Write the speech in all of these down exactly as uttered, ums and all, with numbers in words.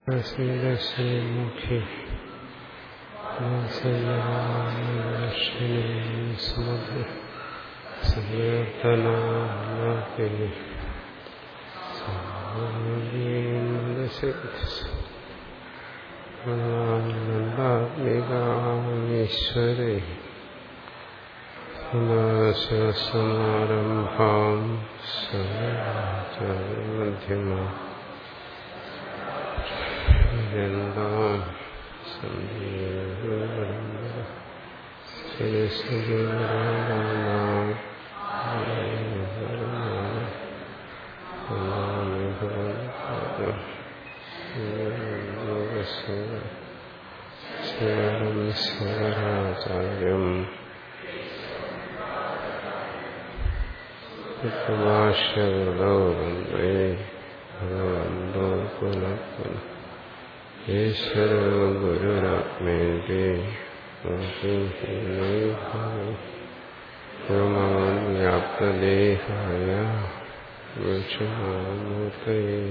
ശ്രീമുഖി സമഗ്ര സങ്കീർത്തനാമി ആനന്ദാത്മികാമീശ്വരേ സമാരംഭാം മധ്യമാം യന്താം സ്വരാചാര്യം ഭാഷ്യകൃതോ വന്ദേ ഭഗവന്തോ പുനഃ പുനഃ ഈശ്വരോ ഗുരുരാത്മേതി വ്യാപ്തദേഹായ ദക്ഷിണാമൂർത്തയേ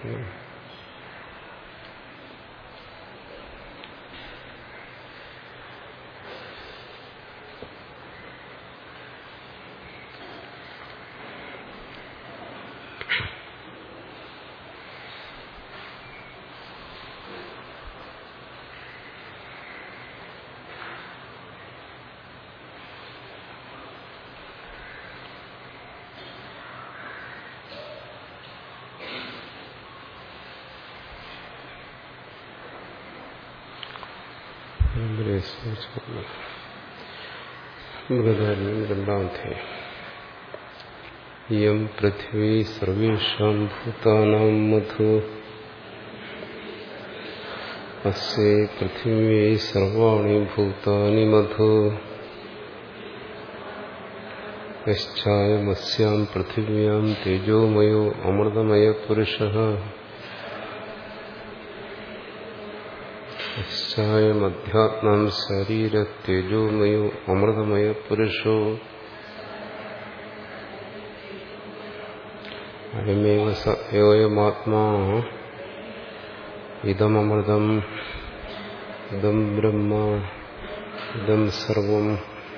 മൃഗധാരണം രണ്ടാമധ്യായം. ഇയം പൃഥ്വീ സർവേഷാം ഭൂതാനാം മധു അസ്യൈ പൃഥിവ്യൈ സർവാണി ഭൂതാനി മധു യശ്ചായമസ്യാം പൃഥിവ്യാം തേജോമയോ അമൃതമയ പുരുഷഃ യശ്ചായമധ്യാത്മം ശരീരതേജോമയോ അമൃതമയ പുരുഷോ അയമേവ സയോയമാത്മാ ഇദമമൃതം ഇദം ബ്രഹ്മ ഇദം സർവം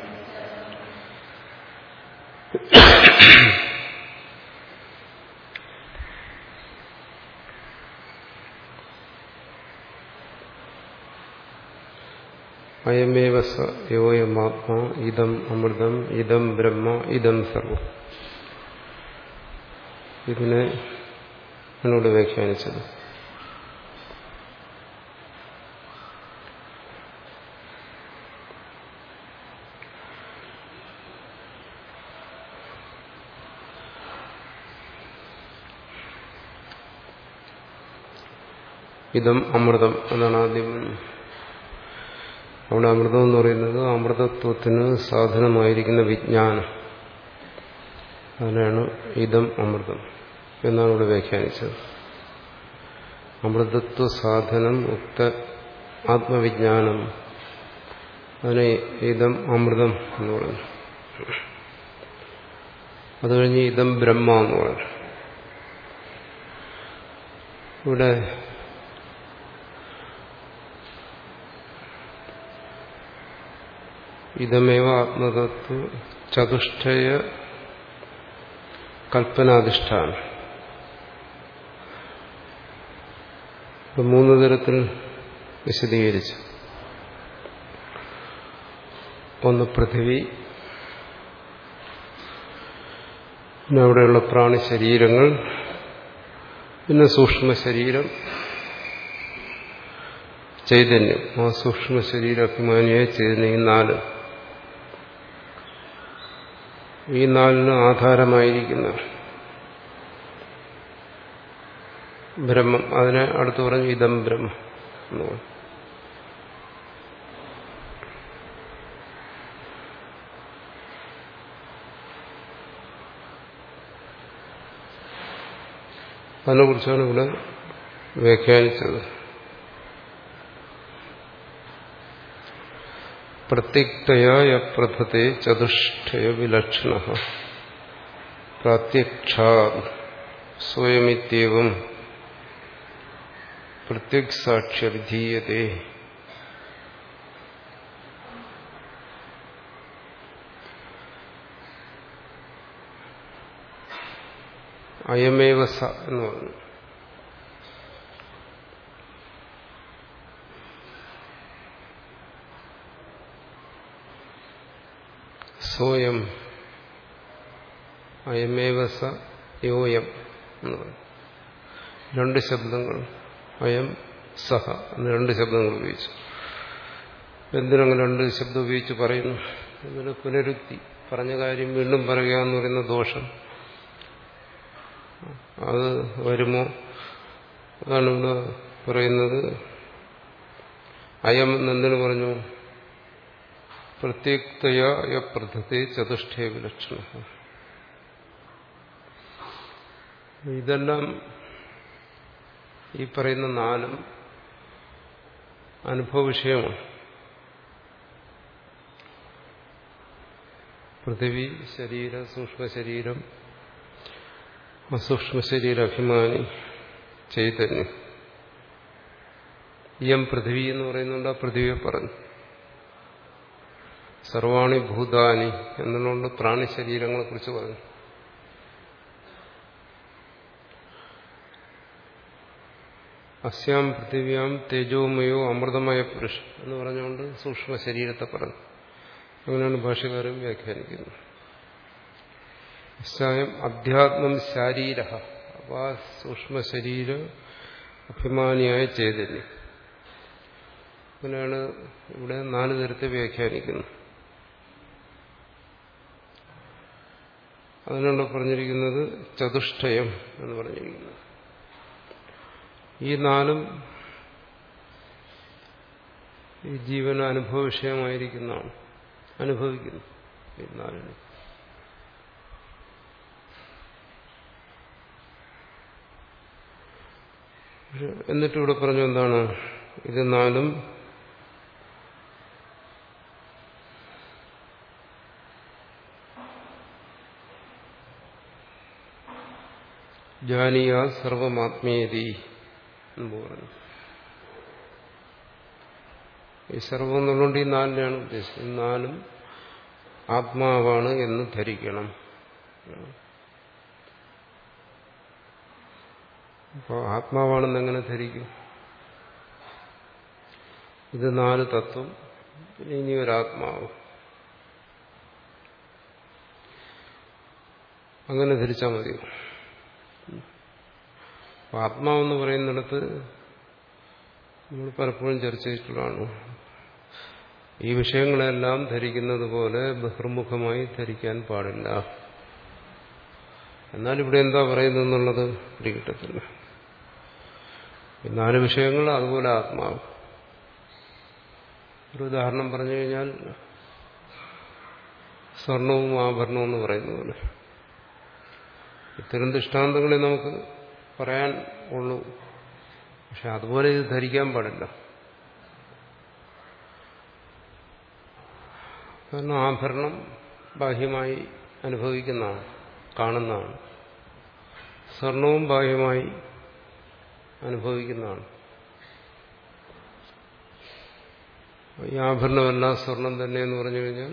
അയമേവ സ യോയമാത്മാ ഇദം അമൃതം ഇദം ബ്രഹ്മ ഇദം സർവം. ഇതിനെ എന്നോട് വ്യാഖ്യാനിച്ചത് ഇദം അമൃതം അതാണ് ആദ്യം. അവിടെ അമൃതം എന്ന് പറയുന്നത് അമൃതത്വത്തിന് സാധനമായിരിക്കുന്ന വിജ്ഞാനം, അതിനാണ് ഇദം അമൃതം എന്നാണ് ഇവിടെ വ്യാഖ്യാനിച്ചത്. അമൃതത്വ സാധനം ഉക്ത ആത്മവിജ്ഞാനം, അതിനെ ഇദം അമൃതം എന്ന് പറഞ്ഞു. അത് കഴിഞ്ഞ് ഇദം ബ്രഹ്മ എന്ന് പറഞ്ഞു. ഇവിടെ ഇതമേവ ആത്മതത്വ ചതുഷ്ടയ കൽപ്പനാധിഷ്ഠാനം. മൂന്ന് തരത്തിൽ വിശദീകരിച്ചു. ഒന്ന് പൃഥിവി, പിന്നെ അവിടെയുള്ള പ്രാണിശരീരങ്ങൾ, പിന്നെ സൂക്ഷ്മ ശരീരം, ചൈതന്യം. ആ സൂക്ഷ്മ ശരീര അഭിമാനിയായ ചൈതന്യം. ഈ നാല് ഈ നാലിന് ആധാരമായിരിക്കുന്ന ബ്രഹ്മം, അതിനെ അടുത്ത് പറഞ്ഞു ഇദം ബ്രഹ്മം എന്ന് പറഞ്ഞു. അതിനെക്കുറിച്ചാണ് ഇവിടെ വ്യാഖ്യാനിച്ചത്. പ്രത്യക്തയായ പ്രഥത്തെ ചതുഷ്ടയ വിലക്ഷണ പ്രാത്യക്ഷാ സ്വയമിത്യേവം പ്രത്യക് സാക്ഷ്യ വിധീയതേ. അയമേവ സ എന്ന് പറഞ്ഞു. സോയം അയമേവ സ യോയം എന്ന് പറഞ്ഞു. രണ്ട് ശബ്ദങ്ങൾ, അയം സഹ എന്ന് രണ്ട് ശബ്ദങ്ങൾ ഉപയോഗിച്ചു. എന്തിനങ്ങനെ രണ്ട് ശബ്ദം ഉപയോഗിച്ച് പറയുന്നു? ഇതിന് പുനരുക്തി, പറഞ്ഞ കാര്യം വീണ്ടും പറയുക എന്ന് പറയുന്ന ദോഷം അത് വരുമോ? അതാണ് ഇവിടെ പറയുന്നത്. അയം എന്നെന്തിനു പറഞ്ഞു? പ്രത്യേകതയാ പ്രഥത്തെ ചതുഷ്ടേ വിലക്ഷണ. ഇതെല്ലാം ഈ പറയുന്ന നാലും അനുഭവ വിഷയമാണ്. പൃഥിവി, ശരീര, സൂക്ഷ്മശരീരം, അസൂക്ഷ്മശരീര, അഭിമാനി, ചൈതന്യം. ഇയം പൃഥിവി എന്ന് പറയുന്നുണ്ട്. ആ പൃഥിവിയെ പറഞ്ഞു. സർവാണി ഭൂതാനി എന്നുകൊണ്ട് പ്രാണിശരീരങ്ങളെ കുറിച്ച് പറഞ്ഞു. അസ്യാം പൃഥിവ്യാം തേജോമയോ അമൃതമായ പുരുഷൻ എന്ന് പറഞ്ഞുകൊണ്ട് സൂക്ഷ്മ ശരീരത്തെ പറഞ്ഞു. അങ്ങനെയാണ് ഭാഷ്യകാരൻ വ്യാഖ്യാനിക്കുന്നത്. അസ്യായം അധ്യാത്മം ശാരീര, അപ്പൊ ആ സൂക്ഷ്മ ശരീര അഭിമാനിയായ ചൈതന്യം. അങ്ങനെയാണ് ഇവിടെ നാല് തരത്തെ വ്യാഖ്യാനിക്കുന്നത്. അതിനുള്ള പറഞ്ഞിരിക്കുന്നത് ചതുഷ്ടയം എന്ന് പറഞ്ഞിരിക്കുന്നത്. ഈ നാലും ഈ ജീവന അനുഭവ വിഷയമായിരിക്കുന്നതാണ്, അനുഭവിക്കുന്നു ഈ നാലിന്. എന്നിട്ടിവിടെ പറഞ്ഞു എന്താണ്? ഇത് നാലും ജാനീയ സർവമാത്മീയതി എന്ന് പറഞ്ഞു. ഈ സർവം എന്നുള്ളതുകൊണ്ട് ഈ നാലിനെയാണ് ഉദ്ദേശിച്ചത്. നാലും ആത്മാവാണ് എന്ന് ധരിക്കണം. അപ്പോൾ ആത്മാവാണെന്ന് എങ്ങനെ ധരിക്കും? ഇത് നാല് തത്വം, പിന്നെ ഇനി ഒരാത്മാവ്. അങ്ങനെ ധരിച്ചാൽ മതിയോ? ആത്മാവെന്ന് പറയുന്നിടത്ത് നമ്മൾ പലപ്പോഴും ചർച്ച ചെയ്തിട്ടുള്ളതാണ്. ഈ വിഷയങ്ങളെല്ലാം ധരിക്കുന്നത് പോലെ ബഹിർമുഖമായി ധരിക്കാൻ പാടില്ല. എന്നാൽ ഇവിടെ എന്താ പറയുന്നതെന്നുള്ളത് പിടികിട്ടത്തില്ല. ഈ നാല് വിഷയങ്ങൾ അതുപോലെ ആത്മാവ്. ഒരു ഉദാഹരണം പറഞ്ഞു കഴിഞ്ഞാൽ സ്വർണവും ആഭരണവും എന്ന് പറയുന്ന പോലെ ഇത്തരം ദൃഷ്ടാന്തങ്ങളെ നമുക്ക് പറയാൻ ഉള്ളൂ. പക്ഷെ അതുപോലെ ഇത് ധരിക്കാൻ പാടില്ല. കാരണം ആഭരണം ബാഹ്യമായി അനുഭവിക്കുന്നതാണ്, കാണുന്നതാണ്. സ്വർണവും ബാഹ്യമായി അനുഭവിക്കുന്നതാണ്. ഈ ആഭരണമെല്ലാം സ്വർണം തന്നെ എന്ന് പറഞ്ഞു കഴിഞ്ഞാൽ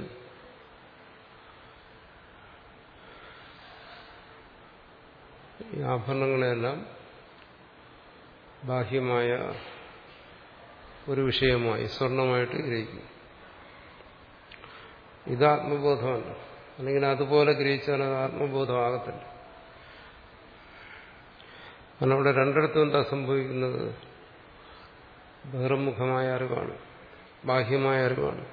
ഈ ആഭരണങ്ങളെല്ലാം ബാഹ്യമായ ഒരു വിഷയമായി സ്വർണമായിട്ട് ഗ്രഹിക്കും. ഇത് ആത്മബോധമല്ല. അല്ലെങ്കിൽ അതുപോലെ ഗ്രഹിച്ചാൽ അത് ആത്മബോധമാകത്തില്ല. കാരണം അവിടെ രണ്ടിടത്തും എന്താ സംഭവിക്കുന്നത്? ബഹിർമുഖമായ അറിവാണ്, ബാഹ്യമായ അറിവാണ്.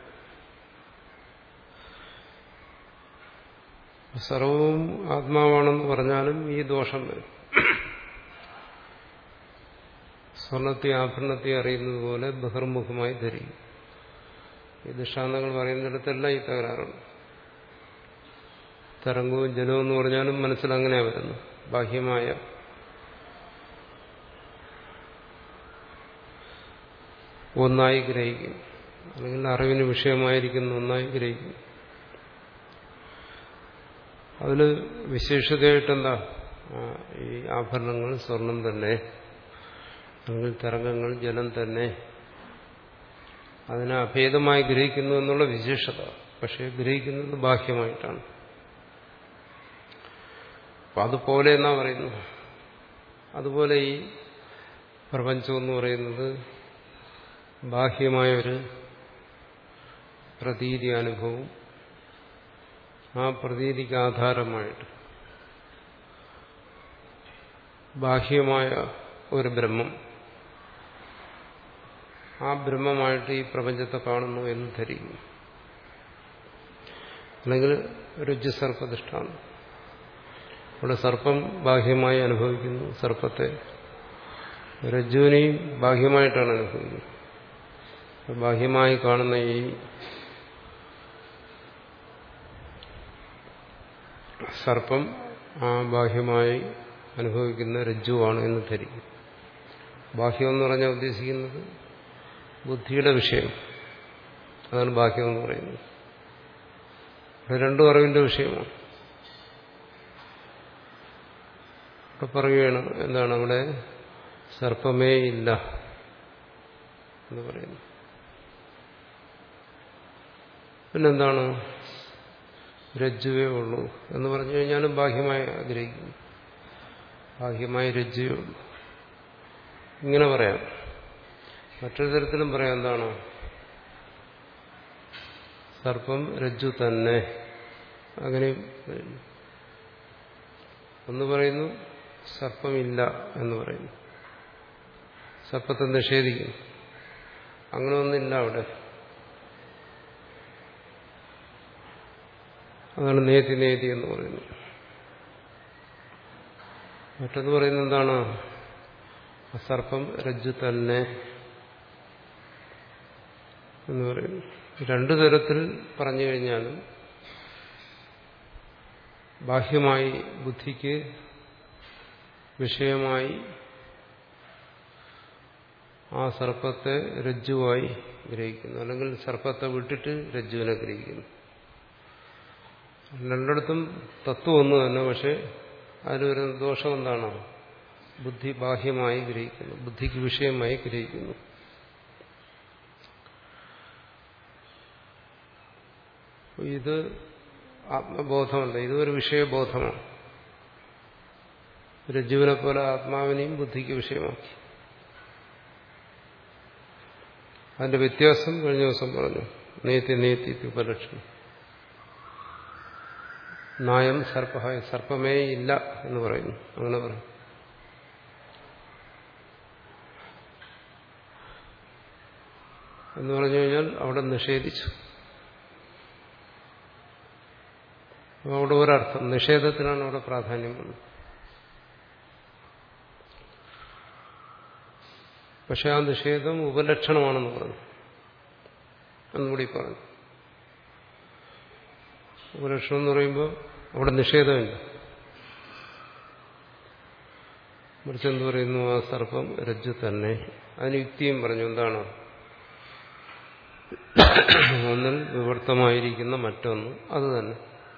സർവവും ആത്മാവാണെന്ന് പറഞ്ഞാലും ഈ ദോഷം വരും. സ്വർണത്തെ ആഭരണത്തെ അറിയുന്നത് പോലെ ബഹിർമുഖമായി ധരിക്കും. ഈ ദൃഷ്ടാന്തങ്ങൾ പറയുന്നിടത്തെല്ലാം ഈ തകരാറുണ്ട്. തരംഗവും ജലവും എന്ന് പറഞ്ഞാലും മനസ്സിലങ്ങനെയാ വരുന്നു. ബാഹ്യമായ ഒന്നായി ഗ്രഹിക്കും, അല്ലെങ്കിൽ അറിവിന് വിഷയമായിരിക്കുന്ന ഒന്നായി ഗ്രഹിക്കും. അതിൽ വിശേഷതയായിട്ടെന്താ? ഈ ആഭരണങ്ങൾ സ്വർണം തന്നെ, അല്ലെങ്കിൽ തരംഗങ്ങൾ ജലം തന്നെ, അതിനെ അഭേദമായി ഗ്രഹിക്കുന്നു എന്നുള്ള വിശേഷത. പക്ഷെ ഗ്രഹിക്കുന്നത് ബാഹ്യമായിട്ടാണ്. അപ്പം അതുപോലെ എന്നാ പറയുന്നു. അതുപോലെ ഈ പ്രപഞ്ചം എന്ന് പറയുന്നത് ബാഹ്യമായൊരു പ്രതീതി അനുഭവം, ആ പ്രതീതിക്ക് ആധാരമായിട്ട് ബാഹ്യമായ ഒരു ബ്രഹ്മം, ആ ബ്രഹ്മമായിട്ട് ഈ പ്രപഞ്ചത്തെ കാണുന്നു എന്ന് ധരിക്കുന്നു. അല്ലെങ്കിൽ രജ്ജുസർപ്പദൃഷ്ടാന്തം. ഇവിടെ സർപ്പം ബാഹ്യമായി അനുഭവിക്കുന്നു സർപ്പത്തെ, രജ്ജുവിനെയും ബാഹ്യമായിട്ടാണ് അനുഭവിക്കുന്നത്. ബാഹ്യമായി കാണുന്ന ഈ സർപ്പം ആ ബാഹ്യമായി അനുഭവിക്കുന്ന രജ്ജുവാണ് എന്ന് ധരിക്കും. ബാഹ്യം എന്ന് പറഞ്ഞാൽ ഉദ്ദേശിക്കുന്നത് ബുദ്ധിയുടെ വിഷയം, അതാണ് ബാഹ്യം എന്ന് പറയുന്നത്. അത് രണ്ടും അറിവിന്റെ വിഷയമാണ്. ഇവിടെ പറയുകയാണ് എന്താണ്, അവിടെ സർപ്പമേ ഇല്ല എന്ന് പറയുന്നു. പിന്നെന്താണ്, രജ്ജുവേ ഉള്ളൂ എന്ന് പറഞ്ഞു കഴിഞ്ഞാലും ബാഹ്യമായി ആഗ്രഹിക്കുന്നു, ബാഹ്യമായി രജ്ജുവേ ഉള്ളൂ. ഇങ്ങനെ പറയാം. മറ്റൊരു തരത്തിലും പറയാം, എന്താണ്, സർപ്പം രജ്ജു തന്നെ. അങ്ങനെ ഒന്ന് പറയുന്നു സർപ്പമില്ല എന്ന് പറയുന്നു, സർപ്പത്തെ നിഷേധിക്കുന്നു. അങ്ങനെ ഒന്നില്ല അവിടെ. അതാണ് നേതി നേതി എന്ന് പറയുന്നത്. മറ്റൊന്ന് പറയുന്നത് എന്താണ്, സർപ്പം രജ്ജു തന്നെ എന്ന് പറയുന്നു. രണ്ടു തരത്തിൽ പറഞ്ഞു കഴിഞ്ഞാലും ബാഹ്യമായി ബുദ്ധിക്ക് വിഷയമായി ആ സർപ്പത്തെ രജ്ജുവായി ഗ്രഹിക്കുന്നു, അല്ലെങ്കിൽ സർപ്പത്തെ വിട്ടിട്ട് രജ്ജുവിനെ ഗ്രഹിക്കുന്നു. രണ്ടിടത്തും തത്വം ഒന്ന് തന്നെ. പക്ഷെ അതിലൊരു ദോഷം എന്താണ്, ബുദ്ധി ബാഹ്യമായി ഗ്രഹിക്കുന്നു, ബുദ്ധിക്ക് വിഷയമായി ഗ്രഹിക്കുന്നു. ഇത് ആത്മബോധമല്ല, ഇതൊരു വിഷയബോധമാണ്. രജ്ജുവിനെ പോലെ ആത്മാവിനെയും ബുദ്ധിക്ക് വിഷയമാക്കി. അതിന്റെ വ്യത്യാസം കഴിഞ്ഞ ദിവസം പറഞ്ഞു. നേത്തി നേത്തി ഉപലക്ഷണം. നായം സർപ്പ, സർപ്പമേ ഇല്ല എന്ന് പറയുന്നു. അങ്ങനെ പറയും. എന്ന് പറഞ്ഞു കഴിഞ്ഞാൽ അവിടെ നിഷേധിച്ചു. അവിടെ ഒരർത്ഥം, നിഷേധത്തിനാണ് അവിടെ പ്രാധാന്യം വന്നത്. പക്ഷെ ആ നിഷേധം ഉപലക്ഷണമാണെന്ന് പറഞ്ഞു, എന്നുകൂടി പറഞ്ഞു. ഉപലക്ഷണം എന്ന് പറയുമ്പോൾ അവിടെ നിഷേധമില്ല. മറിച്ച് എന്ത് പറയുന്നു, ആ സർപ്പം രജ്ജു തന്നെ. അതിന് യുക്തിയും പറഞ്ഞു. എന്താണ്, ഒന്നിൽ വിവർത്തമായിരിക്കുന്ന മറ്റൊന്ന് അത് തന്നെ.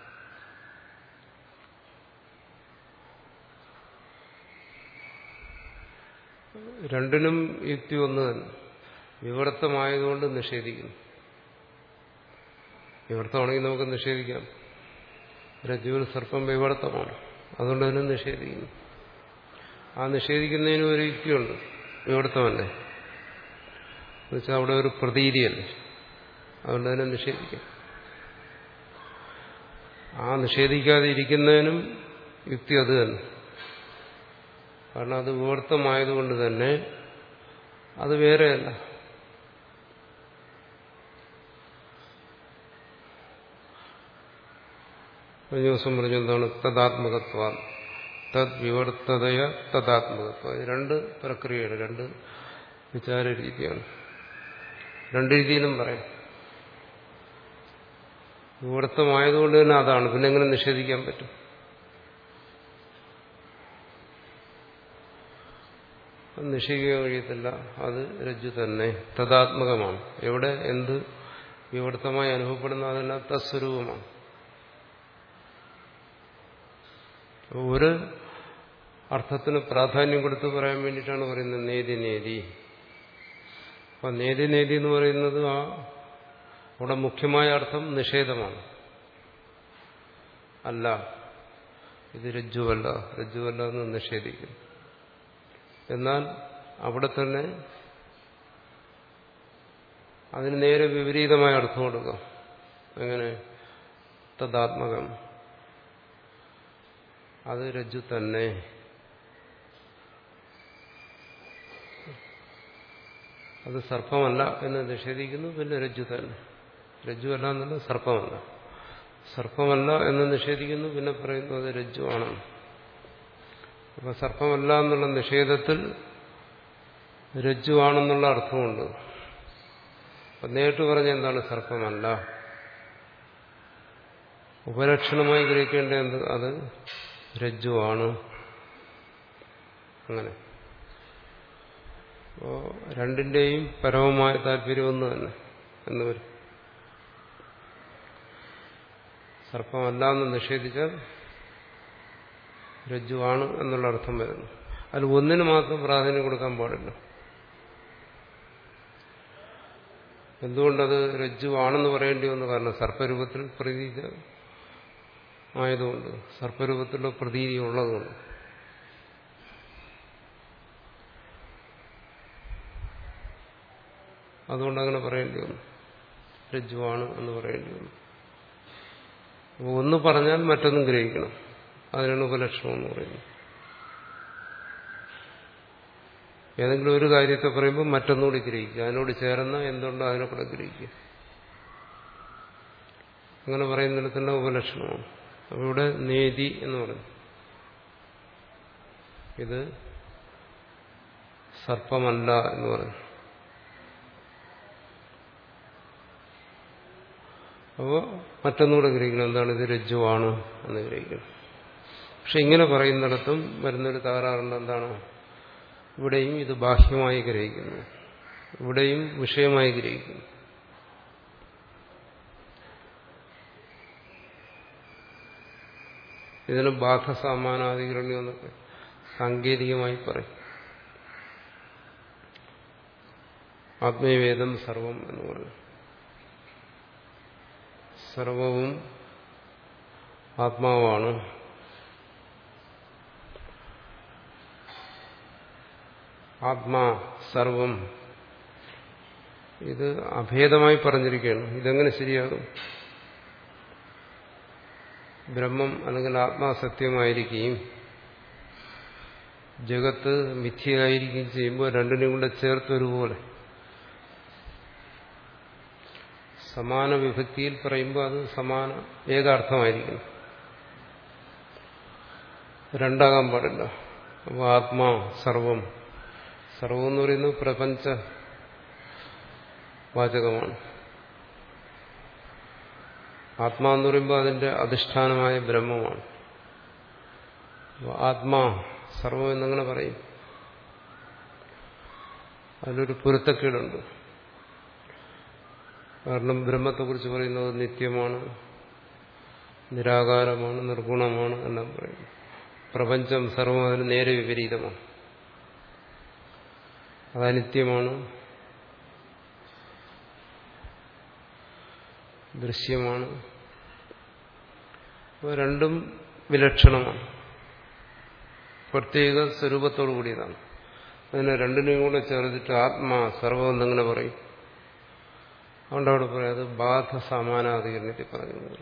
രണ്ടിനും യുക്തി ഒന്ന് തന്നെ. വിവർത്തമായതുകൊണ്ട് നിഷേധിക്കുന്നു. വിവർത്തമാണെങ്കിൽ നമുക്ക് നിഷേധിക്കാം. രജ്ജുവിൽ സർപ്പം വിവർത്തമാണ്, അതുകൊണ്ട് തന്നെ നിഷേധിക്കുന്നു. ആ നിഷേധിക്കുന്നതിന് ഒരു യുക്തിയുണ്ട്. വിവർത്തമല്ലേ എന്നുവെച്ചാൽ അവിടെ ഒരു പ്രതീതിയല്ലേ, അതുകൊണ്ട് തന്നെ നിഷേധിക്കാം. ആ നിഷേധിക്കാതെ ഇരിക്കുന്നതിനും യുക്തി അത് തന്നെ. കാരണം അത് വിവർത്തമായതുകൊണ്ട് തന്നെ അത് വേറെയല്ല. കഴിഞ്ഞ ദിവസം പറഞ്ഞു എന്താണ്, തദാത്മകത്വ, തദ് വിവർത്തതയ തദാത്മകത്വ. രണ്ട് പ്രക്രിയയാണ്, രണ്ട് വിചാര രീതിയാണ്. രണ്ട് രീതിയിലും പറയാം. വിവർത്തമായതുകൊണ്ട് തന്നെ അതാണ്, പിന്നെ എങ്ങനെ നിഷേധിക്കാൻ പറ്റും? നിഷേധിക്കാൻ കഴിയത്തില്ല. അത് രജ്ജു തന്നെ, തദാത്മകമാണ്. എവിടെ എന്ത് വിവർത്തമായി അനുഭവപ്പെടുന്ന അതെല്ലാം തസ്വരൂപമാണ്. ഒരു അർത്ഥത്തിന് പ്രാധാന്യം കൊടുത്ത് പറയാൻ വേണ്ടിയിട്ടാണ് പറയുന്നത് നേതി നേതി. അപ്പൊ നേതി നേതി എന്ന് പറയുന്നത് ആ അവിടെ മുഖ്യമായ അർത്ഥം നിഷേധമാണ്. അല്ല, ഇത് രജ്ജുവല്ല, രജ്ജുവല്ല എന്ന് നിഷേധിക്കുന്നു. എന്നാൽ അവിടെ തന്നെ അതിന് നേരെ വിപരീതമായ അർത്ഥം കൊടുക്കാം. എങ്ങനെ? തദാത്മകം, അത് രജ്ജു തന്നെ. അത് സർപ്പമല്ല എന്ന് നിഷേധിക്കുന്നു, പിന്നെ രജ്ജു തന്നെ. രജ്ജുവല്ല എന്നുള്ള സർപ്പമല്ല. സർപ്പമല്ല എന്ന് നിഷേധിക്കുന്നു, പിന്നെ പറയുന്നു അത് രജ്ജു ആണെന്ന്. അപ്പൊ സർപ്പമല്ല എന്നുള്ള നിഷേധത്തിൽ രജ്ജു ആണെന്നുള്ള അർത്ഥമുണ്ട്. അപ്പൊ നേരിട്ട് പറഞ്ഞ എന്താണ്? സർപ്പമല്ല. ഉപലക്ഷണമായി ഗ്രഹിക്കേണ്ട എന്ത്? അത് രജ്ജു ആണ്. അങ്ങനെ. അപ്പോ രണ്ടിന്റെയും പരമമായ താല്പര്യം ഒന്ന് തന്നെ എന്ന് വരും. സർപ്പമല്ല എന്ന് നിഷേധിച്ചാൽ രജ്ജു ആണ് എന്നുള്ള അർത്ഥം വരുന്നു. അതിൽ ഒന്നിന് മാത്രം പ്രാധാന്യം കൊടുക്കാൻ പാടില്ല. എന്തുകൊണ്ടത് രജ്ജു ആണെന്ന് പറയേണ്ടി വന്നു? കാരണം സർപ്പരൂപത്തിൽ പ്രതീതി ആയതുകൊണ്ട്, സർപ്പരൂപത്തിലുള്ള പ്രതീതി ഉള്ളതുകൊണ്ട്. അതുകൊണ്ട് അങ്ങനെ പറയേണ്ടി വന്നു, രജ്ജുവാണ് എന്ന് പറയേണ്ടി വന്നു. അപ്പോൾ ഒന്ന് പറഞ്ഞാൽ മറ്റൊന്നും ഗ്രഹിക്കണം. അതിനാണ് ഉപലക്ഷണം എന്ന് പറയുന്നത്. ഏതെങ്കിലും ഒരു കാര്യത്തെ പറയുമ്പോൾ മറ്റൊന്നുകൂടി ഗ്രഹിക്കുക, അതിനോട് ചേർന്ന എന്തുകൊണ്ടോ അതിനെ കൂടെ ഗ്രഹിക്കുക. അങ്ങനെ പറയുന്നിടത്തുള്ള ഉപലക്ഷണമാണ്. അപ്പോൾ ഇവിടെ നേതി എന്ന് പറഞ്ഞു. ഇത് സർപ്പമല്ല എന്ന് പറഞ്ഞു. അപ്പോൾ മറ്റൊന്നുകൂടെ ഗ്രഹിക്കണം. എന്താണ്? ഇത് രജ്ജുവാണ് എന്ന് ഗ്രഹിക്കണം. പക്ഷെ ഇങ്ങനെ പറയുന്നിടത്തും വരുന്നൊരു തകരാറുണ്ട്. എന്താണ്? ഇവിടെയും ഇത് ബാഹ്യമായി ഗ്രഹിക്കുന്നു, ഇവിടെയും വിഷയമായി ഗ്രഹിക്കുന്നു. ഇതിന് ബാധസാമാനാധികരണം എന്നൊക്കെ സാങ്കേതികമായി പറയും. ആത്മീയവേദം സർവം എന്ന് പറഞ്ഞു. സർവവും ആത്മാവാണ്. ആത്മാ സർവം, ഇത് അഭേദമായി പറഞ്ഞിരിക്കുകയാണ്. ഇതെങ്ങനെ ശരിയാകും? ബ്രഹ്മം അല്ലെങ്കിൽ ആത്മാ സത്യമായിരിക്കുകയും ജഗത്ത് മിഥ്യയായിരിക്കുകയും ചെയ്യുമ്പോൾ രണ്ടിനും കൂടെ ചേർത്തൊരുപോലെ സമാന വിഭക്തിയിൽ പറയുമ്പോൾ അത് സമാന ഏകാർത്ഥമായിരിക്കണം, രണ്ടാകാൻ പാടില്ല. അപ്പോൾ ആത്മാ സർവം, സർവം എന്ന് പറയുന്നത് പ്രപഞ്ച വാചകമാണ്. ആത്മാ എന്ന് പറയുമ്പോൾ അതിന്റെ അധിഷ്ഠാനമായ ബ്രഹ്മമാണ്. ആത്മാ സർവം എന്നങ്ങനെ പറയും. അതിലൊരു പൊരുത്തക്കേടുണ്ട്. കാരണം ബ്രഹ്മത്തെക്കുറിച്ച് പറയുന്നത് നിത്യമാണ്, നിരാകാരമാണ്, നിർഗുണമാണ് എല്ലാം പറയുന്നു. പ്രപഞ്ചം സർവം അതിന് നേരെ വിപരീതമാണ്. അത് അനിത്യമാണ്, ദൃശ്യമാണ്. അപ്പോൾ രണ്ടും വിലക്ഷണമാണ്, പ്രത്യേക സ്വരൂപത്തോടു കൂടിയതാണ്. അതിനെ രണ്ടിനെയും കൂടെ ചേർത്തിട്ട് ആത്മാ സർവം എന്നിങ്ങനെ പറയും. അതുകൊണ്ട് അവിടെ പറയാം അത് ബാധ സമാനാധികരണത്തിൽ പറയുന്നത്.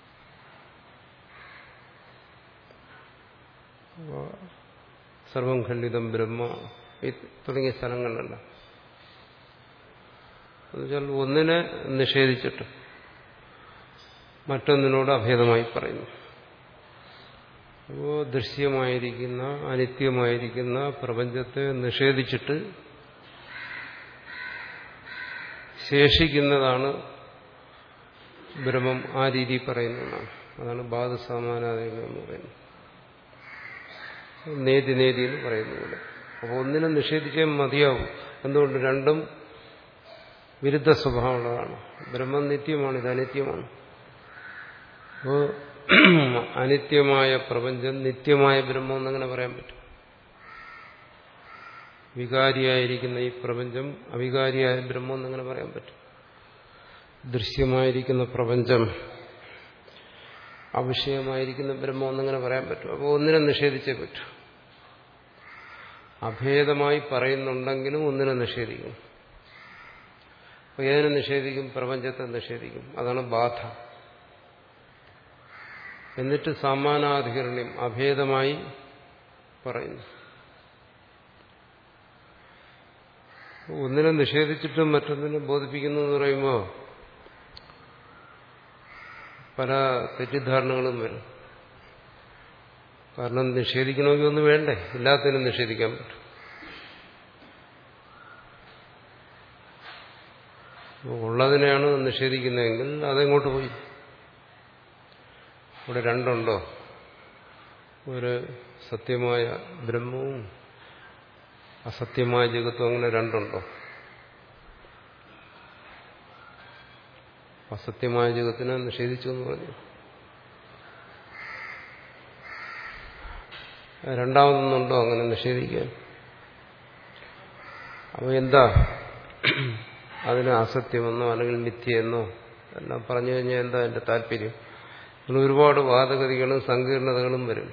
സർവം ഖണ്ഡിതം ബ്രഹ്മ തുടങ്ങിയ സ്ഥലങ്ങളിലല്ല. എന്നുവെച്ചാൽ ഒന്നിനെ നിഷേധിച്ചിട്ട് മറ്റൊന്നിനോട് അഭേദമായി പറയുന്നു. അപ്പോൾ ദൃശ്യമായിരിക്കുന്ന അനിത്യമായിരിക്കുന്ന പ്രപഞ്ചത്തെ നിഷേധിച്ചിട്ട് ശേഷിക്കുന്നതാണ് ബ്രഹ്മം. ആ രീതി പറയുന്നതാണ്. അതാണ് ബാധസമാനാധികരണം എന്ന് പറയുന്നത്. നേതി നേതി എന്ന് പറയുന്നത്. അപ്പോൾ ഒന്നിനെ നിഷേധിച്ചേ മതിയാവും. എന്തുകൊണ്ട്? രണ്ടും വിരുദ്ധ സ്വഭാവമുള്ളതാണ്. ബ്രഹ്മം നിത്യമാണ്, ഇത് അനിത്യമാണ്. അപ്പോൾ അനിത്യമായ പ്രപഞ്ചം നിത്യമായ ബ്രഹ്മം എന്നങ്ങനെ പറയാൻ പറ്റും. വികാരിയായിരിക്കുന്ന ഈ പ്രപഞ്ചം അവികാരിയായ ബ്രഹ്മം എന്നിങ്ങനെ പറയാൻ പറ്റും. ദൃശ്യമായിരിക്കുന്ന പ്രപഞ്ചം അവിഷയമായിരിക്കുന്ന ബ്രഹ്മം എന്നിങ്ങനെ പറയാൻ പറ്റും. അപ്പോൾ ഒന്നിനെ നിഷേധിച്ചേ പറ്റൂ. അഭേദമായി പറയുന്നുണ്ടെങ്കിലും ഒന്നിനെ നിഷേധിക്കും. അപ്പോൾ ഏതിനെ നിഷേധിക്കും? പ്രപഞ്ചത്തെ നിഷേധിക്കും. അതാണ് ബാധ. എന്നിട്ട് സമാനാധികരണം അഭേദമായി പറയുന്നു. ഒന്നിനെ നിഷേധിച്ചിട്ടും മറ്റൊന്നിനെ ബോധിപ്പിക്കുന്നു എന്ന് പറയുമ്പോൾ പല തെറ്റിദ്ധാരണകളും വരും. കാരണം നിഷേധിക്കണമെങ്കിൽ ഒന്ന് വേണ്ടേ? ഇല്ലാത്തതിനും നിഷേധിക്കാൻ പറ്റും. ഉള്ളതിനെയാണ് നിഷേധിക്കുന്നതെങ്കിൽ അതെങ്ങോട്ട് പോയി? ഇവിടെ രണ്ടുണ്ടോ? ഒരു സത്യമായ ബ്രഹ്മവും അസത്യമായ ജഗത്തും അങ്ങനെ രണ്ടുണ്ടോ? അസത്യമായ ജഗത്തിനെ നിഷേധിച്ചു എന്ന് പറഞ്ഞു. രണ്ടാമതൊന്നുണ്ടോ അങ്ങനെ നിഷേധിക്കാൻ? അപ്പോൾ എന്താ അതിന് അസത്യമെന്നോ അല്ലെങ്കിൽ മിഥ്യയെന്നോ എല്ലാം പറഞ്ഞു കഴിഞ്ഞാൽ എന്താ എൻ്റെ താല്പര്യം? അങ്ങനെ ഒരുപാട് വാദഗതികളും സങ്കീർണതകളും വരും.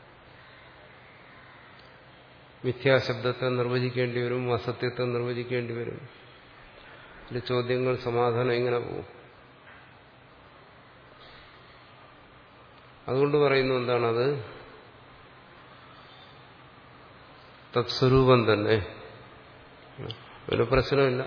മിഥ്യാശബ്ദത്തെ നിർവചിക്കേണ്ടി വരും, അസത്യത്തെ നിർവചിക്കേണ്ടി വരും. ഇതിന്റെ ചോദ്യങ്ങൾ സമാധാനം എങ്ങനെ പോകും? അതുകൊണ്ട് പറയുന്നു എന്താണത്? തത്സ്വരൂപം തന്നെ. ഒരു പ്രശ്നമില്ല.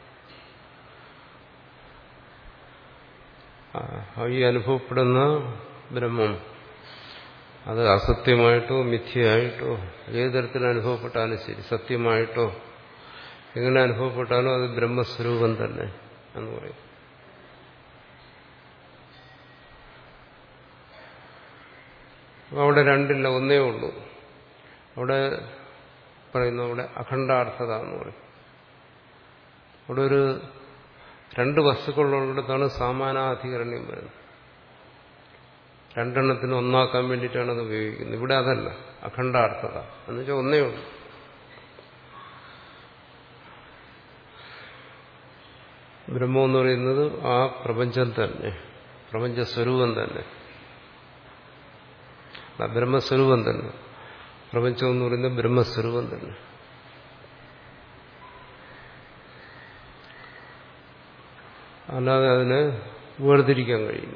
ഈ അനുഭവപ്പെടുന്ന ബ്രഹ്മം അത് അസത്യമായിട്ടോ മിഥ്യയായിട്ടോ ഏത് തരത്തിൽ അനുഭവപ്പെട്ടാലും ശരി, സത്യമായിട്ടോ എങ്ങനെ അനുഭവപ്പെട്ടാലും അത് ബ്രഹ്മസ്വരൂപം തന്നെ എന്ന് പറയും. അവിടെ രണ്ടില്ല, ഒന്നേ ഉള്ളൂ. അവിടെ പറയുന്നു അവിടെ അഖണ്ഡാർത്ഥത എന്ന് പറയും. അവിടെ ഒരു രണ്ട് വസ്തുക്കളുള്ളിടത്താണ് സമാനാധികരണം വരുന്നത്. രണ്ടെണ്ണത്തിന് ഒന്നാക്കാൻ വേണ്ടിയിട്ടാണ് അത് ഉപയോഗിക്കുന്നത്. ഇവിടെ അതല്ല, അഖണ്ഡാർത്ഥത എന്ന് വെച്ചാൽ ഒന്നേ ഉള്ളൂ. ബ്രഹ്മം എന്ന് പറയുന്നത് ആ പ്രപഞ്ചം തന്നെ, പ്രപഞ്ചസ്വരൂപം തന്നെ, ബ്രഹ്മസ്വരൂപം തന്നെ. പ്രപഞ്ചം എന്ന് പറയുന്നത് ബ്രഹ്മസ്വരൂപം തന്നെ. അല്ലാതെ അതിന് വേർതിരിക്കാൻ കഴിയില്ല.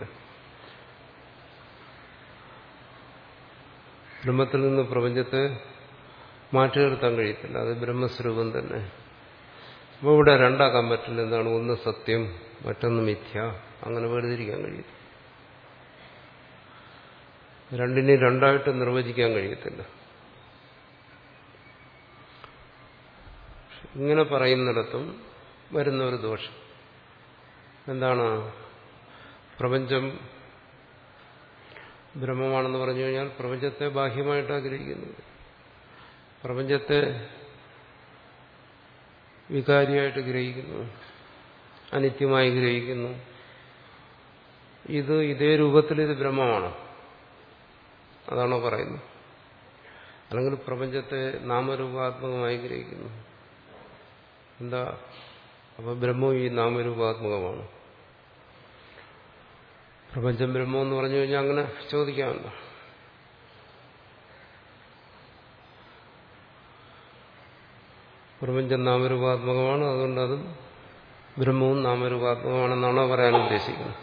ബ്രഹ്മത്തിൽ നിന്ന് പ്രപഞ്ചത്തെ മാറ്റി നിർത്താൻ കഴിയത്തില്ല. അത് ബ്രഹ്മസ്വരൂപം തന്നെ. അപ്പോൾ ഇവിടെ രണ്ടാക്കാൻ പറ്റില്ല. എന്താണ്? ഒന്ന് സത്യം, മറ്റൊന്ന് മിഥ്യ. അങ്ങനെ വേർതിരിക്കാൻ കഴിയും. രണ്ടിനെയും രണ്ടായിട്ട് നിർവചിക്കാൻ കഴിയത്തില്ല. ഇങ്ങനെ പറയുന്നിടത്തും വരുന്ന ഒരു ദോഷം എന്താണ്? പ്രപഞ്ചം ബ്രഹ്മമാണെന്ന് പറഞ്ഞു കഴിഞ്ഞാൽ പ്രപഞ്ചത്തെ ബാഹ്യമായിട്ട് ആഗ്രഹിക്കുന്നത്, പ്രപഞ്ചത്തെ വികാരിയായിട്ട് ഗ്രഹിക്കുന്നു, അനിത്യമായി ഗ്രഹിക്കുന്നു. ഇത് ഇതേ രൂപത്തിൽ ഇത് ബ്രഹ്മമാണ്, അതാണോ പറയുന്നത്? അല്ലെങ്കിൽ പ്രപഞ്ചത്തെ നാമരൂപാത്മകമായി ഗ്രഹിക്കുന്നു. എന്താ? അപ്പൊ ബ്രഹ്മവും ഈ നാമരൂപാത്മകമാണ്. പ്രപഞ്ചം ബ്രഹ്മം എന്ന് പറഞ്ഞു കഴിഞ്ഞാൽ അങ്ങനെ ചോദിക്കാമല്ലോ. പ്രപഞ്ചം നാമരൂപാത്മകമാണ്, അതുകൊണ്ട് അതും ബ്രഹ്മവും നാമരൂപാത്മകമാണെന്നാണോ പറയാൻ ഉദ്ദേശിക്കുന്നത്?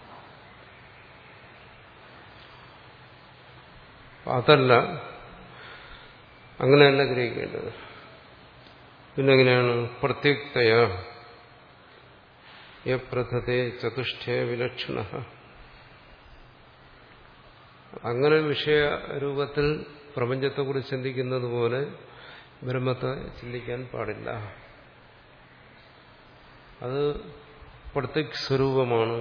അതല്ല, അങ്ങനെയല്ല ഗ്രഹിക്കേണ്ടത്. പിന്നെങ്ങനെയാണ്? പ്രത്യുക്തയ യപ്രഥതേ ചതുഷ്ഠേ വിലക്ഷണ. അങ്ങനെ വിഷയരൂപത്തിൽ പ്രപഞ്ചത്തെക്കുറിച്ച് ചിന്തിക്കുന്നത് പോലെ ബ്രഹ്മത്തെ ചിന്തിക്കാൻ പാടില്ല. അത് പ്രത്യക് സ്വരൂപമാണ്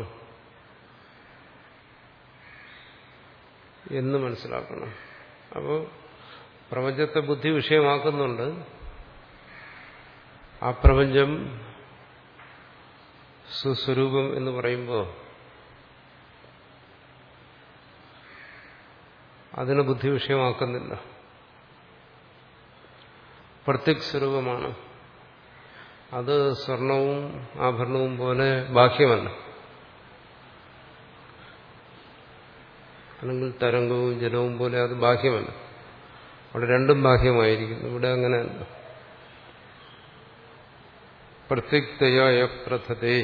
എന്ന് മനസ്സിലാക്കണം. അപ്പോൾ പ്രപഞ്ചത്തെ ബുദ്ധി വിഷയമാക്കുന്നുണ്ട്. ആ പ്രപഞ്ചം സ്വസ്വരൂപം എന്ന് പറയുമ്പോൾ അതിനെ ബുദ്ധി വിഷയമാക്കുന്നില്ല. പ്രത്യക് സ്വരൂപമാണ്. അത് സ്വർണവും ആഭരണവും പോലെ ബാഹ്യമല്ല, അല്ലെങ്കിൽ തരംഗവും ജലവും പോലെ അത് ബാഹ്യമല്ല. അവിടെ രണ്ടും ബാഹ്യമായിരിക്കുന്നു. ഇവിടെ അങ്ങനെയല്ല. പ്രത്യക്തയായ പ്രഥതേ,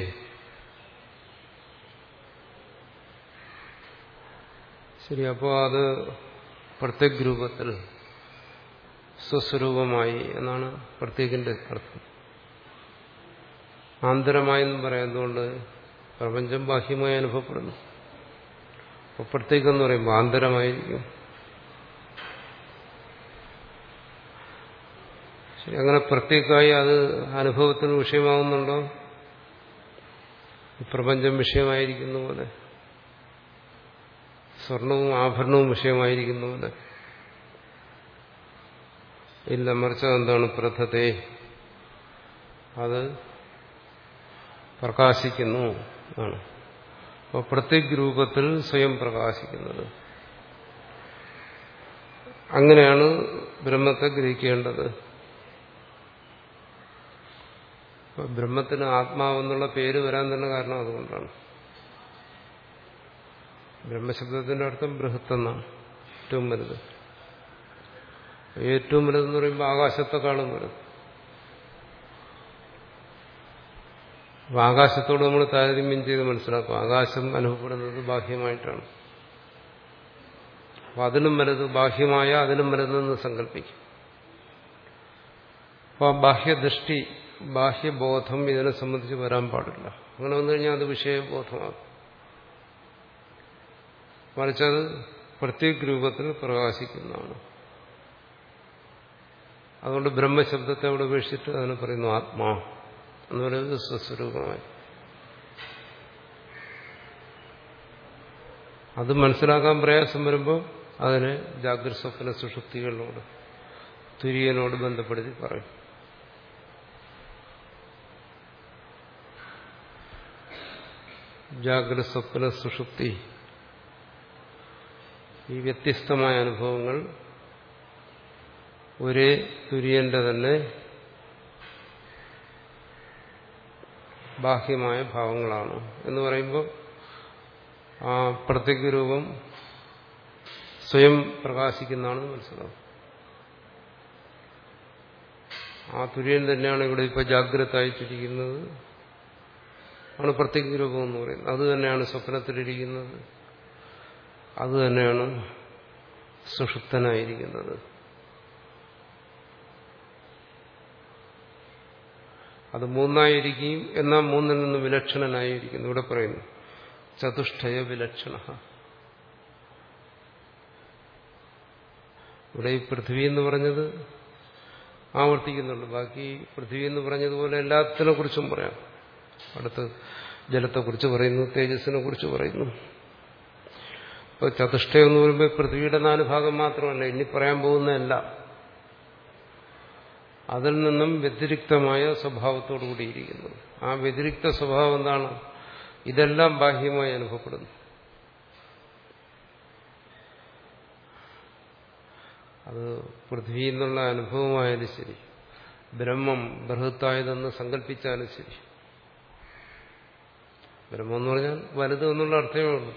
ശരി. അപ്പോൾ അത് പ്രത്യക് രൂപത്തിൽ സ്വസ്വരൂപമായി എന്നാണ് പ്രത്യേകിന്റെ അർത്ഥം. ആന്തരമായെന്നും പറയുന്നതുകൊണ്ട് പ്രപഞ്ചം ബാഹ്യമായി അനുഭവപ്പെടുന്നു. അപ്പോൾ പ്രത്യേകം പറയുമ്പോൾ ആന്തരമായിരിക്കും. ശരി, അങ്ങനെ പ്രത്യേകമായി അത് അനുഭവത്തിന് വിഷയമാകുന്നുണ്ടോ? പ്രപഞ്ചം വിഷയമായിരിക്കുന്ന പോലെ, സ്വർണവും ആഭരണവും വിഷയമായിരിക്കുന്ന പോലെ ഇല്ല. മറിച്ച് എന്താണ്? പ്രഥതേ, അത് പ്രകാശിക്കുന്നു ആണ്. അപ്പോൾ പ്രത്യേക രൂപത്തിൽ സ്വയം പ്രകാശിക്കുന്നത്. അങ്ങനെയാണ് ബ്രഹ്മത്തെ ഗ്രഹിക്കേണ്ടത്. ബ്രഹ്മത്തിന് ആത്മാവെന്നുള്ള പേര് വരാൻ തന്നെ കാരണം അതുകൊണ്ടാണ്. ബ്രഹ്മശബ്ദത്തിന്റെ അർത്ഥം ബൃഹത്ത് എന്നാണ്, ഏറ്റവും വലുത്. ഏറ്റവും വലുതെന്ന് പറയുമ്പോൾ ആകാശത്തെക്കാളും വലുത്. അപ്പൊ ആകാശത്തോട് നമ്മൾ താരതമ്യം ചെയ്ത് മനസ്സിലാക്കും. ആകാശം അനുഭവപ്പെടുന്നത് ബാഹ്യമായിട്ടാണ്. അപ്പൊ അതിലും വലുത് ബാഹ്യമായ അതിലും വലുതെന്ന് സങ്കല്പിക്കും. അപ്പൊ ആ ബാഹ്യദൃഷ്ടി, ബാഹ്യബോധം ഇതിനെ സംബന്ധിച്ച് വരാൻ പാടില്ല. അങ്ങനെ വന്നു കഴിഞ്ഞാൽ അത് വിഷയബോധമാകും. മറിച്ചത് പ്രത്യേക രൂപത്തിൽ പ്രകാശിക്കുന്നതാണ്. അതുകൊണ്ട് ബ്രഹ്മശബ്ദത്തെ അവിടെ ഉപേക്ഷിച്ചിട്ട് അതിനെ പറയുന്നു ആത്മാ എന്ന് പറയുന്നത് സ്വസ്വരൂപമായി. അത് മനസ്സിലാക്കാൻ പ്രയാസം വരുമ്പോൾ അതിനെ ജാഗ്രത സ്വപ്ന സുഷുപ്തികളിനോട്, തുര്യനോട് ബന്ധപ്പെടുത്തി പറയും. ജാഗ്രത സ്വപ്ന സുഷുപ്തി, ഈ വ്യത്യസ്തമായ അനുഭവങ്ങൾ ഒരേ തുര്യന്റെ തന്നെ ബാഹ്യമായ ഭാവങ്ങളാണ് എന്ന് പറയുമ്പോൾ ആ പ്രത്യേക രൂപം സ്വയം പ്രകാശിക്കുന്നതാണെന്ന് മനസ്സിലാവും. ആ തുര്യൻ തന്നെയാണ് ഇവിടെ ഇപ്പോൾ ജാഗ്രത ആയിട്ടിരിക്കുന്നത്, ആണ് പ്രത്യേക രൂപം എന്ന് പറയുന്നത്. അത് തന്നെയാണ് സ്വപ്നത്തിലിരിക്കുന്നത്, അത് തന്നെയാണ് സുഷുപ്തനായിരിക്കുന്നത്. അത് മൂന്നായിരിക്കുകയും എന്നാൽ മൂന്നിൽ നിന്ന് വിലക്ഷണനായിരിക്കുന്നു. ഇവിടെ പറയുന്നു ചതുഷ്ടയ വിലക്ഷണ. ഇവിടെ ഈ പൃഥ്വി എന്ന് പറഞ്ഞത് ആവർത്തിക്കുന്നുണ്ട്. ബാക്കി പൃഥ്വി എന്ന് പറഞ്ഞതുപോലെ എല്ലാത്തിനെ കുറിച്ചും പറയാം. അടുത്ത് ജലത്തെക്കുറിച്ച് പറയുന്നു, തേജസ്സിനെ കുറിച്ച് പറയുന്നു. അപ്പോൾ ചതുഷ്ടയം എന്ന് പറയുമ്പോൾ പൃഥ്വിയുടെ നാല് ഭാഗം മാത്രമല്ല, ഇനി പറയാൻ പോകുന്നതല്ല. അതിൽ നിന്നും വ്യതിരിക്തമായ സ്വഭാവത്തോടു കൂടിയിരിക്കുന്നത്. ആ വ്യതിരിക്ത സ്വഭാവം എന്താണ്? ഇതെല്ലാം ബാഹ്യമായി അനുഭവപ്പെടുന്നു. അത് പൃഥ്വി എന്നുള്ള അനുഭവമായാലും ശരി, ബ്രഹ്മം ബൃഹത്തായതെന്ന് സങ്കല്പിച്ചാലും ശരി. ബ്രഹ്മം എന്ന് പറഞ്ഞാൽ വലുത് എന്നുള്ള അർത്ഥമേ ഉള്ളൂ.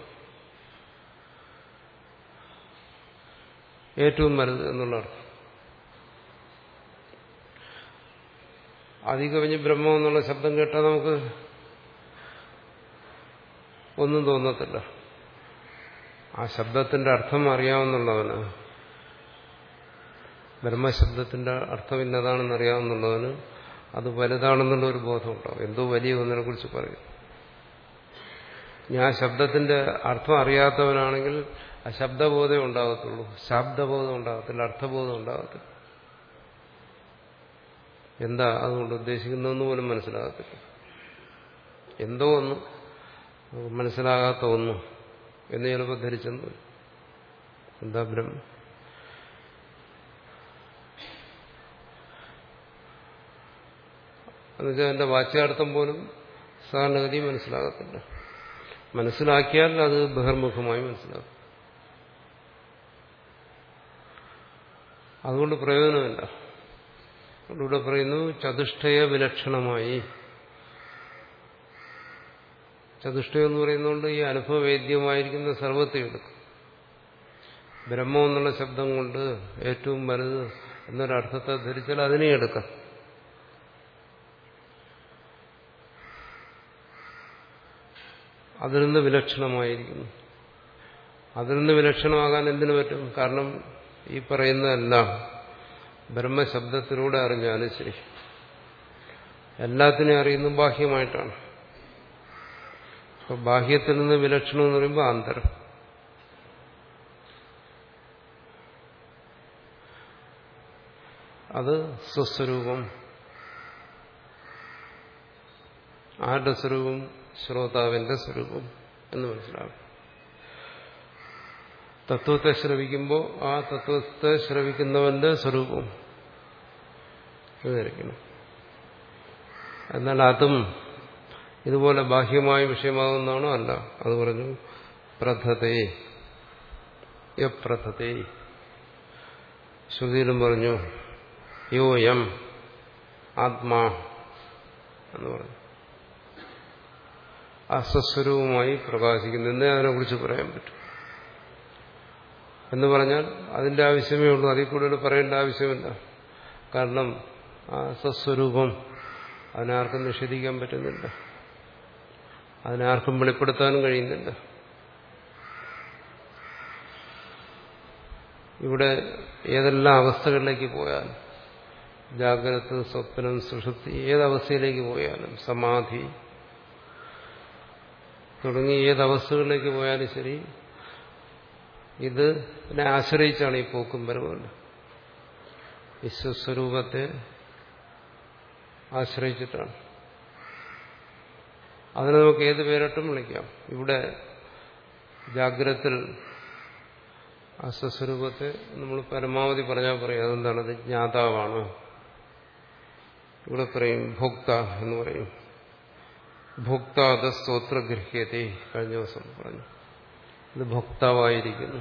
ഏറ്റവും വലുത് എന്നുള്ള അർത്ഥം. അധികവിഞ്ഞ് ബ്രഹ്മം എന്നുള്ള ശബ്ദം കേട്ടാൽ നമുക്ക് ഒന്നും തോന്നത്തില്ല. ആ ശബ്ദത്തിന്റെ അർത്ഥം അറിയാവുന്നുള്ളവന്, ബ്രഹ്മശബ്ദത്തിന്റെ അർത്ഥം ഇന്നതാണെന്ന് അറിയാവുന്നുള്ളവന് അത് വലുതാണെന്നുള്ള ഒരു ബോധം ഉണ്ടാവും. എന്തോ വലിയ ഒന്നിനെ കുറിച്ച് പറയും. ഇനി ആ ശബ്ദത്തിന്റെ അർത്ഥം അറിയാത്തവനാണെങ്കിൽ ആ ശബ്ദബോധം ഉണ്ടാകത്തുള്ളൂ, ശബ്ദബോധം ഉണ്ടാകത്തില്ല, അർത്ഥബോധം ഉണ്ടാകത്തില്ല. എന്താ അതുകൊണ്ട് ഉദ്ദേശിക്കുന്നതെന്ന് പോലും മനസ്സിലാകത്തില്ല. എന്തോ ഒന്ന് മനസ്സിലാകാത്ത ഒന്നും എന്ന് ചിലപ്പോൾ ധരിച്ചെന്ന്. എന്താ ബ്രഹ്മം? എന്നുവെച്ചാൽ എന്റെ വാച്യാർത്ഥം പോലും സാധാരണഗതി മനസ്സിലാകത്തില്ല. മനസ്സിലാക്കിയാൽ അത് ബഹിർമുഖമായി മനസ്സിലാക്കും. അതുകൊണ്ട് പ്രയോജനമില്ല. ഇവിടെ പറയുന്നു ചതുഷ്ടയ വിലക്ഷണമായി. ചതുഷ്ടയം എന്ന് പറയുന്നതുകൊണ്ട് ഈ അനുഭവവേദ്യമായിരിക്കുന്ന സർവത്തെ എടുക്കും. ബ്രഹ്മം എന്നുള്ള ശബ്ദം കൊണ്ട് ഏറ്റവും വലുത് എന്നൊരർത്ഥത്തെ ധരിച്ചാൽ അതിനെ എടുക്കാം. അതിൽ നിന്ന് വിലക്ഷണമായിരിക്കുന്നു. അതിൽ നിന്ന് വിലക്ഷണമാകാൻ എന്തിനു പറ്റും? കാരണം ഈ പറയുന്നതെല്ലാം ബ്രഹ്മശബ്ദത്തിലൂടെ അറിഞ്ഞാലും ശരി, എല്ലാത്തിനെയും അറിയുന്നത് ബാഹ്യമായിട്ടാണ്. അപ്പൊ ബാഹ്യത്തിൽ നിന്ന് വിലക്ഷണം എന്ന് പറയുമ്പോൾ ആന്തരം. അത് സ്വസ്വരൂപം. ആരുടെ സ്വരൂപം? ശ്രോതാവിന്റെ സ്വരൂപം എന്ന് മനസ്സിലാകും. തത്വത്തെ ശ്രവിക്കുമ്പോൾ ആ തത്വത്തെ ശ്രവിക്കുന്നവന്റെ സ്വരൂപം ഇതായിരിക്കണം. എന്നാൽ അതും ഇതുപോലെ ബാഹ്യമായ വിഷയമാകുന്നതാണോ? അല്ല. അത് പറഞ്ഞു പ്രഥതേ യപ്രഥതേ. ശ്രുതിയിലും പറഞ്ഞു യോയം ആത്മാ എന്ന് പറഞ്ഞു. അസ്വസ്വരൂപമായി പ്രകാശിക്കുന്നു എന്നേ അതിനെക്കുറിച്ച് പറയാൻ പറ്റും. എന്ന് പറഞ്ഞാൽ അതിന്റെ ആവശ്യമേ ഉള്ളൂ, അതിൽ കൂടുതൽ പറയേണ്ട ആവശ്യമില്ല. കാരണം ആ സ്വസ്വരൂപം അതിനാർക്കും നിഷേധിക്കാൻ പറ്റുന്നില്ല, അതിനാർക്കും വെളിപ്പെടുത്താനും കഴിയുന്നില്ല. ഇവിടെ ഏതെല്ലാം അവസ്ഥകളിലേക്ക് പോയാലും, ജാഗ്രത, സ്വപ്നം, സുഷുപ്തി, ഏതവസ്ഥയിലേക്ക് പോയാലും, സമാധി തുടങ്ങി ഏതവസ്ഥകളിലേക്ക് പോയാലും ശരി, ഇത് ഇതിനെ ആശ്രയിച്ചാണ് ഈ പോക്കും വരവുണ്ട്. വിശ്വസ്വരൂപത്തെ ആശ്രയിച്ചിട്ടാണ്. അതിനെ നമുക്ക് ഏത് പേരിട്ടും വിളിക്കാം. ഇവിടെ ജാഗ്രതത്തിൽ അസ്വസ്വരൂപത്തെ നമ്മൾ പരമാവധി പറഞ്ഞാൽ പറയും അതെന്താണത്? ജ്ഞാതാവാണ്. ഇവിടെ പറയും ഭോക്ത എന്ന് പറയും. ഭോക്താത സ്തോത്ര ഗൃഹ്യത്തെ കഴിഞ്ഞ ദിവസം പറഞ്ഞു. ഇത് ഭോക്താവായിരിക്കുന്നു.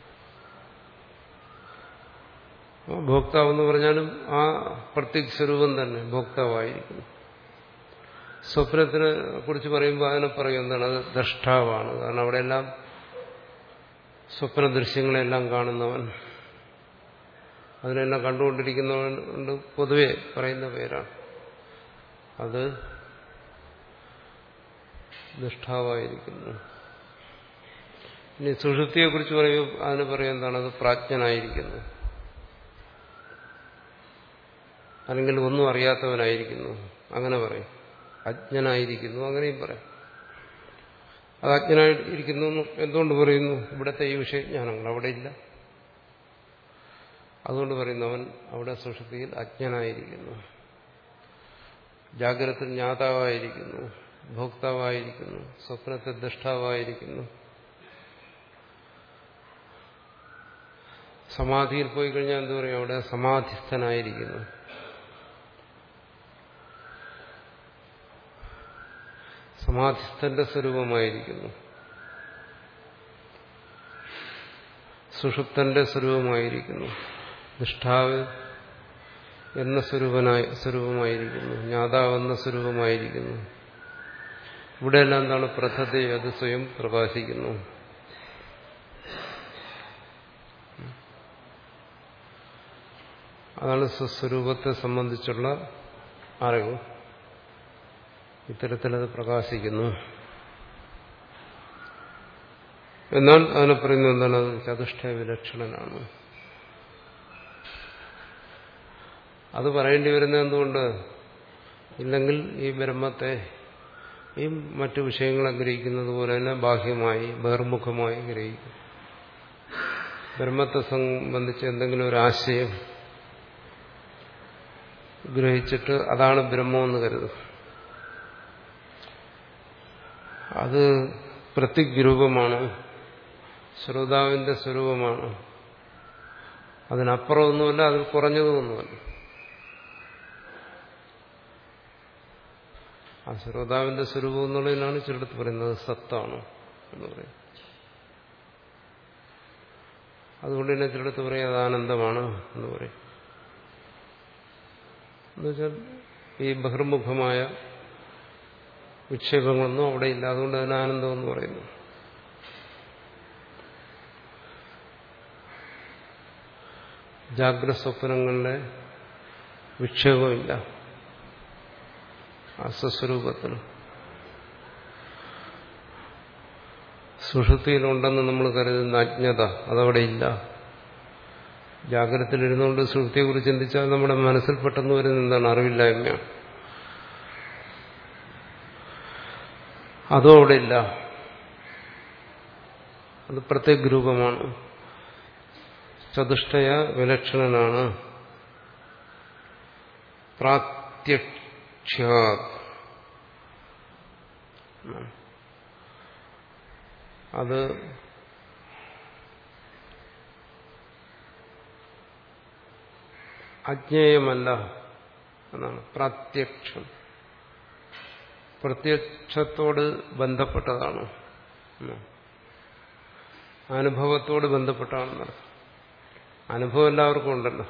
ഭോക്താവെന്ന് പറഞ്ഞാലും ആ പ്രത്യേക സ്വരൂപം തന്നെ ഭോക്താവായിരിക്കുന്നു. സ്വപ്നത്തിനെ കുറിച്ച് പറയുമ്പോൾ അതിനെ പറയും എന്താണ്? അത് ദ്രഷ്ടാവാണ്. കാരണം അവിടെയെല്ലാം സ്വപ്ന ദൃശ്യങ്ങളെല്ലാം കാണുന്നവൻ, അതിനെല്ലാം കണ്ടുകൊണ്ടിരിക്കുന്നവൻ കൊണ്ട് പൊതുവെ പറയുന്ന പേരാണ്. അത് ദൃഷ്ടാവായിരിക്കുന്നു. ഇനി സുഷുപ്തിയെ കുറിച്ച് പറയുമ്പോൾ അതിന് പറയും എന്താണ്? അത് പ്രാജ്ഞനായിരിക്കുന്നു, അല്ലെങ്കിൽ ഒന്നും അറിയാത്തവനായിരിക്കുന്നു, അങ്ങനെ പറയും. അജ്ഞനായിരിക്കുന്നു, അങ്ങനെയും പറയും. അത് അജ്ഞനായിരിക്കുന്നു എന്തുകൊണ്ട് പറയുന്നു? ഇവിടുത്തെ ഈ വിഷയജ്ഞാനങ്ങൾ അവിടെ ഇല്ല, അതുകൊണ്ട് പറയുന്നു അവൻ അവിടെ സുഷുപ്തിയിൽ അജ്ഞനായിരിക്കുന്നു. ജാഗ്രത ജ്ഞാതാവായിരിക്കുന്നു, ഭോക്താവായിരിക്കുന്നു, സ്വപ്നത്തെ ദൃഷ്ടാവായിരിക്കുന്നു. സമാധിയിൽ പോയി കഴിഞ്ഞാൽ എന്തു പറയും? അവിടെ സമാധിസ്ഥനായിരിക്കുന്നു. സമാധിസ്ഥന്റെ സ്വരൂപമായിരിക്കുന്നു, സുഷുപ്തന്റെ സ്വരൂപമായിരിക്കുന്നു, ദൃഷ്ടാവ് എന്ന സ്വരൂപനായി സ്വരൂപമായിരിക്കുന്നു, ജ്ഞാതാവെന്ന സ്വരൂപമായിരിക്കുന്നു. ഇവിടെയെല്ലാം എന്താണ്? പ്രഥതേ, അത് സ്വയം പ്രകാശിക്കുന്നു. അതാണ് സ്വസ്വരൂപത്തെ സംബന്ധിച്ചുള്ള അറിവ്. ഇത്തരത്തിലത് പ്രകാശിക്കുന്നു. എന്നാൽ അതിനെ പറയുന്നത് എന്താണ്? അത് ചതുഷ്ടയ വിലക്ഷണനാണ്. അത് പറയേണ്ടി വരുന്നത് എന്തുകൊണ്ട്? ഇല്ലെങ്കിൽ ഈ ബ്രഹ്മത്തെ ഈ മറ്റു വിഷയങ്ങളെ ഗ്രഹിക്കുന്നത് പോലെ തന്നെ ബാഹ്യമായി ബഹിർമുഖമായി ഗ്രഹിക്കും. ബ്രഹ്മത്തെ സംബന്ധിച്ച് എന്തെങ്കിലും ഒരു ആശയം ഗ്രഹിച്ചിട്ട് അതാണ് ബ്രഹ്മമെന്ന് കരുതും. അത് പ്രത്യഗ്രൂപമാണ്, ശ്രോതാവിന്റെ സ്വരൂപമാണ്, അതിനപ്പുറമൊന്നുമല്ല, അതിൽ കുറഞ്ഞതൊന്നുമല്ല. ആ ശ്രോതാവിന്റെ സ്വരൂപം എന്നുള്ളതിനാണ് ചിലടത്ത് പറയുന്നത് സത്താണ് എന്ന് പറയും. അതുകൊണ്ട് തന്നെ ചിലടത്ത് പറയും അത് ആനന്ദമാണ് എന്ന് പറയും. എന്നുവെച്ചാൽ ഈ ബഹിർമുഖമായ വിക്ഷേപങ്ങളൊന്നും അവിടെ ഇല്ല. അതുകൊണ്ട് അതിന് ആനന്ദം എന്ന് പറയുന്നു. ജാഗ്രത സ്വപ്നങ്ങളിലെ വിക്ഷേപമില്ല ആ സ്വസ്വരൂപത്തിൽ. സുഷുപ്തിയിലുണ്ടെന്ന് നമ്മൾ കരുതുന്ന അജ്ഞത അതവിടെ ഇല്ല. ജാഗ്രതത്തിലിരുന്നുകൊണ്ട് സുഷുപ്തിയെക്കുറിച്ച് ചിന്തിച്ചാൽ നമ്മുടെ മനസ്സിൽ പെട്ടെന്ന് വരുന്ന എന്താണ്? അറിവില്ലായ്മയാണ്. അതും അവിടെ ഇല്ല. അത് പ്രത്യേക രൂപമാണ്, ചതുഷ്ടയ വിലക്ഷണനാണ്. പ്രാത്യക്ഷ്യാത് അത് അജ്ഞേയമല്ല എന്നാണ്. പ്രാത്യക്ഷം പ്രത്യക്ഷത്തോട് ബന്ധപ്പെട്ടതാണ്, അനുഭവത്തോട് ബന്ധപ്പെട്ടാണെന്നർത്ഥം. അനുഭവം എല്ലാവർക്കും ഉണ്ടല്ലോ,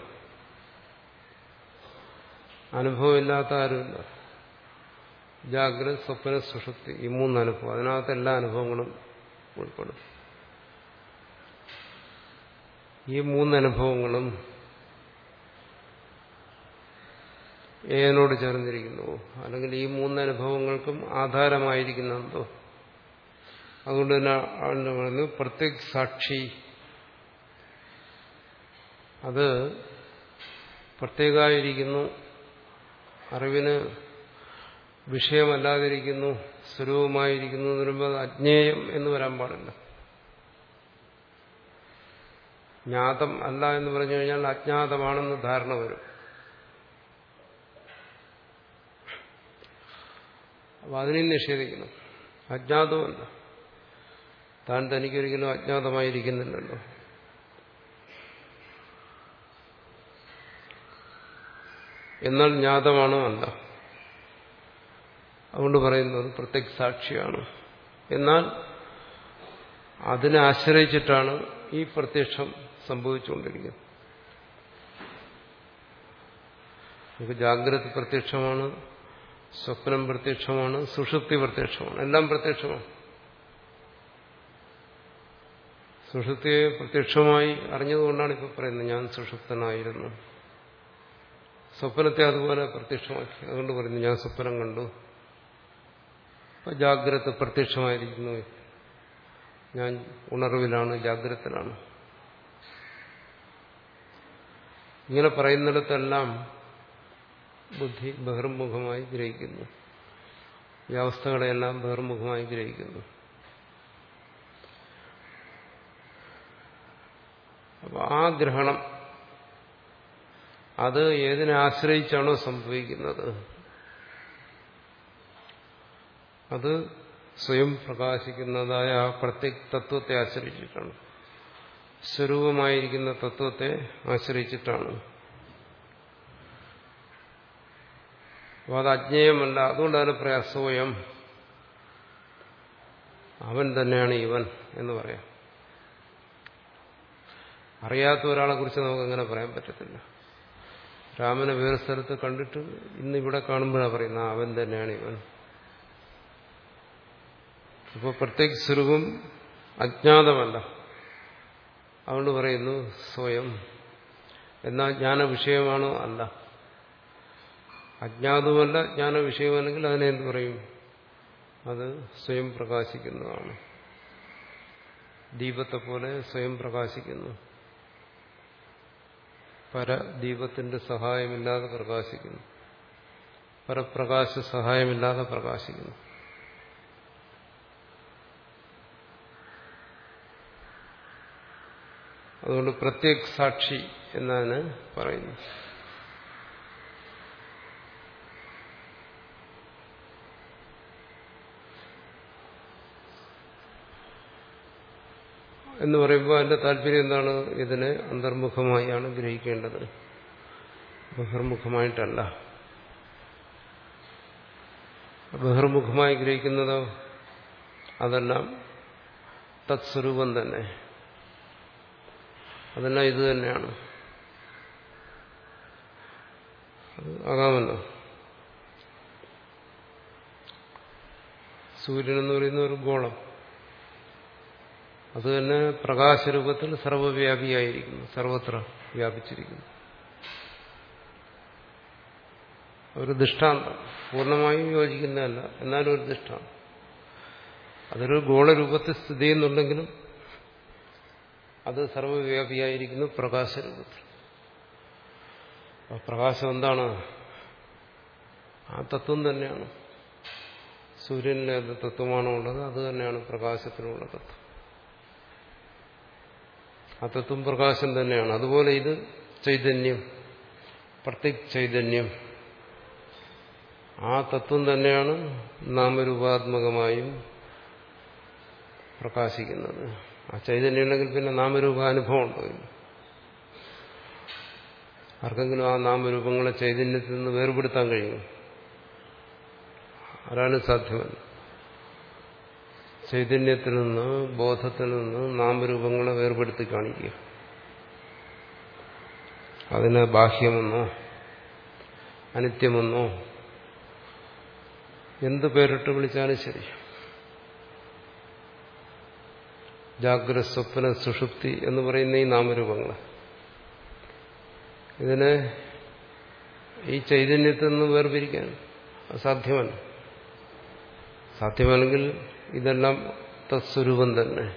അനുഭവമില്ലാത്ത ആരുമില്ല. ജാഗ്രത, സ്വപ്ന, സുഷുപ്തി ഈ മൂന്ന് അനുഭവം, അതിനകത്ത് എല്ലാ അനുഭവങ്ങളും ഉൾപ്പെടും. ഈ മൂന്നനുഭവങ്ങളും ഏതിനോട് ചേർന്നിരിക്കുന്നുവോ, അല്ലെങ്കിൽ ഈ മൂന്നനുഭവങ്ങൾക്കും ആധാരമായിരിക്കുന്നെന്തോ, അതുകൊണ്ട് തന്നെ ആളിനെ പറയുന്നു പ്രത്യേക സാക്ഷി. അത് പ്രത്യേകമായിരിക്കുന്നു, അറിവിന് വിഷയമല്ലാതിരിക്കുന്നു, സ്വരൂപമായിരിക്കുന്നു എന്ന് പറയുമ്പോൾ അത് അജ്ഞേയം എന്ന് വരാൻ പാടില്ല. ജ്ഞാതം അല്ല എന്ന് പറഞ്ഞു കഴിഞ്ഞാൽ അജ്ഞാതമാണെന്ന് ധാരണ വരും. അപ്പൊ അതിനെയും നിഷേധിക്കണം. അജ്ഞാതമല്ല, താൻ തനിക്കൊരിക്കലും അജ്ഞാതമായിരിക്കുന്നില്ലല്ലോ. എന്നാൽ ജ്ഞാതമാണോ? അല്ല. അതുകൊണ്ട് പറയുന്നത് പ്രത്യേക സാക്ഷിയാണ്. എന്നാൽ അതിനെ ആശ്രയിച്ചിട്ടാണ് ഈ പ്രത്യക്ഷം സംഭവിച്ചുകൊണ്ടിരിക്കുന്നത്. നമുക്ക് ജാഗ്രത പ്രത്യക്ഷമാണ്, സ്വപ്നം പ്രത്യക്ഷമാണ്, സുഷുപ്തി പ്രത്യക്ഷമാണ്, എല്ലാം പ്രത്യക്ഷമാണ്. സുഷുപ്തിയെ പ്രത്യക്ഷമായി അറിഞ്ഞതുകൊണ്ടാണ് ഇപ്പോൾ പറയുന്നത് ഞാൻ സുഷുപ്തനായിരുന്നു. സ്വപ്നത്തെ അതുപോലെ പ്രത്യക്ഷമാക്കി, അതുകൊണ്ട് പറയുന്നു ഞാൻ സ്വപ്നം കണ്ടു. അപ്പൊ ജാഗ്രത പ്രത്യക്ഷമായിരിക്കുന്നു, ഞാൻ ഉണർവിലാണ്, ജാഗ്രതത്തിലാണ്. ഇങ്ങനെ പറയുന്നിടത്തെല്ലാം ബുദ്ധി ബഹിർമുഖമായി ഗ്രഹിക്കുന്നു, ഈ അവസ്ഥകളെല്ലാം ബഹിർമുഖമായി ഗ്രഹിക്കുന്നു. അപ്പൊ ആ ഗ്രഹണം അത് ഏതിനെ ആശ്രയിച്ചാണോ സംഭവിക്കുന്നത്, അത് സ്വയം പ്രകാശിക്കുന്നതായ ആ പ്രത്യേക തത്വത്തെ ആശ്രയിച്ചിട്ടാണ്, സ്വരൂപമായിരിക്കുന്ന തത്വത്തെ ആശ്രയിച്ചിട്ടാണ്. അപ്പോൾ അത് അജ്ഞേയമല്ല. അതുകൊണ്ട് അതിന് പറയാം സ്വയം, അവൻ തന്നെയാണ് ഇവൻ എന്ന് പറയാം. അറിയാത്ത ഒരാളെ കുറിച്ച് നമുക്ക് അങ്ങനെ പറയാൻ പറ്റത്തില്ല. രാമനെ വേറെ സ്ഥലത്ത് കണ്ടിട്ട് ഇന്നിവിടെ കാണുമ്പോഴാണ് പറയുന്നത് അവൻ തന്നെയാണ് ഇവൻ. അപ്പോൾ പ്രത്യേക സ്വരൂപം അജ്ഞാതമല്ല, അതുകൊണ്ട് പറയുന്നു സ്വയം. എന്നാൽ ജ്ഞാന വിഷയമാണോ? അല്ല. അജ്ഞാതമല്ല, ജ്ഞാന വിഷയമല്ലെങ്കിൽ അതിനെ എന്ത് പറയും? അത് സ്വയം പ്രകാശിക്കുന്നതാണ്. ദീപത്തെ പോലെ സ്വയം പ്രകാശിക്കുന്നു, പരദീപത്തിന്റെ സഹായമില്ലാതെ പ്രകാശിക്കുന്നു, പരപ്രകാശ സഹായമില്ലാതെ പ്രകാശിക്കുന്നു. അതുകൊണ്ട് പ്രത്യേക സാക്ഷി എന്നാണ് പറയുന്നത്. എന്ന് പറയുമ്പോൾ അതിന്റെ താല്പര്യം എന്താണ്? ഇതിനെ അന്തർമുഖമായാണ് ഗ്രഹിക്കേണ്ടത്, ബഹിർമുഖമായിട്ടല്ല. ബഹിർമുഖമായി ഗ്രഹിക്കുന്നതോ അതെല്ലാം തത്സ്വരൂപം തന്നെ, അതെല്ലാം ഇത് തന്നെയാണ്. ആകാമല്ലോ. സൂര്യൻ എന്ന് പറയുന്ന ഒരു ഗോളം, അത് തന്നെ പ്രകാശരൂപത്തിൽ സർവവ്യാപിയായിരിക്കുന്നു, സർവത്ര വ്യാപിച്ചിരിക്കുന്നു. ഒരു ദൃഷ്ടാന്തം, പൂർണ്ണമായും യോജിക്കുന്നതല്ല, എന്നാലും ഒരു ദൃഷ്ടാന്തം. അതൊരു ഗോളരൂപത്തിൽ സ്ഥിതി ചെയ്യുന്നുണ്ടെങ്കിലും അത് സർവവ്യാപിയായിരിക്കുന്നു പ്രകാശരൂപത്തിൽ. പ്രകാശം എന്താണ്? ആ തത്വം തന്നെയാണ്. സൂര്യനിലെ അത് തത്വമാണോ ഉള്ളത്, അത് തന്നെയാണ് പ്രകാശത്തിനുള്ള തത്വം. ആ തത്വം പ്രകാശം തന്നെയാണ്. അതുപോലെ ഇത് ചൈതന്യം, പ്രത്യേക ചൈതന്യം, ആ തത്വം തന്നെയാണ് നാമരൂപാത്മകമായും പ്രകാശിക്കുന്നത്. ആ ചൈതന്യം ഉണ്ടെങ്കിൽ പിന്നെ നാമരൂപാനുഭവം ഉണ്ടോ? ആർക്കെങ്കിലും ആ നാമരൂപങ്ങളെ ചൈതന്യത്തിൽ നിന്ന് വേർപെടുത്താൻ കഴിയും? ആരാനും സാധ്യമല്ല. ചൈതന്യത്തിൽ നിന്ന്, ബോധത്തിൽ നിന്ന് നാമരൂപങ്ങളെ വേർപെടുത്തി കാണിക്കുക. അതിനെ ബാഹ്യമെന്നോ അനിത്യമെന്നോ എന്ത് പേരിട്ട് വിളിച്ചാലും ശരി, ജാഗ്രത, സ്വപ്ന, സുഷുപ്തി എന്ന് പറയുന്ന ഈ നാമരൂപങ്ങൾ, ഇതിനെ ഈ ചൈതന്യത്തിൽ നിന്ന് വേർപിരിക്കാൻ അസാധ്യമല്ല. സാധ്യമല്ലെങ്കിൽ ഇതെല്ലാം തത്സ്വരൂപം തന്നെ.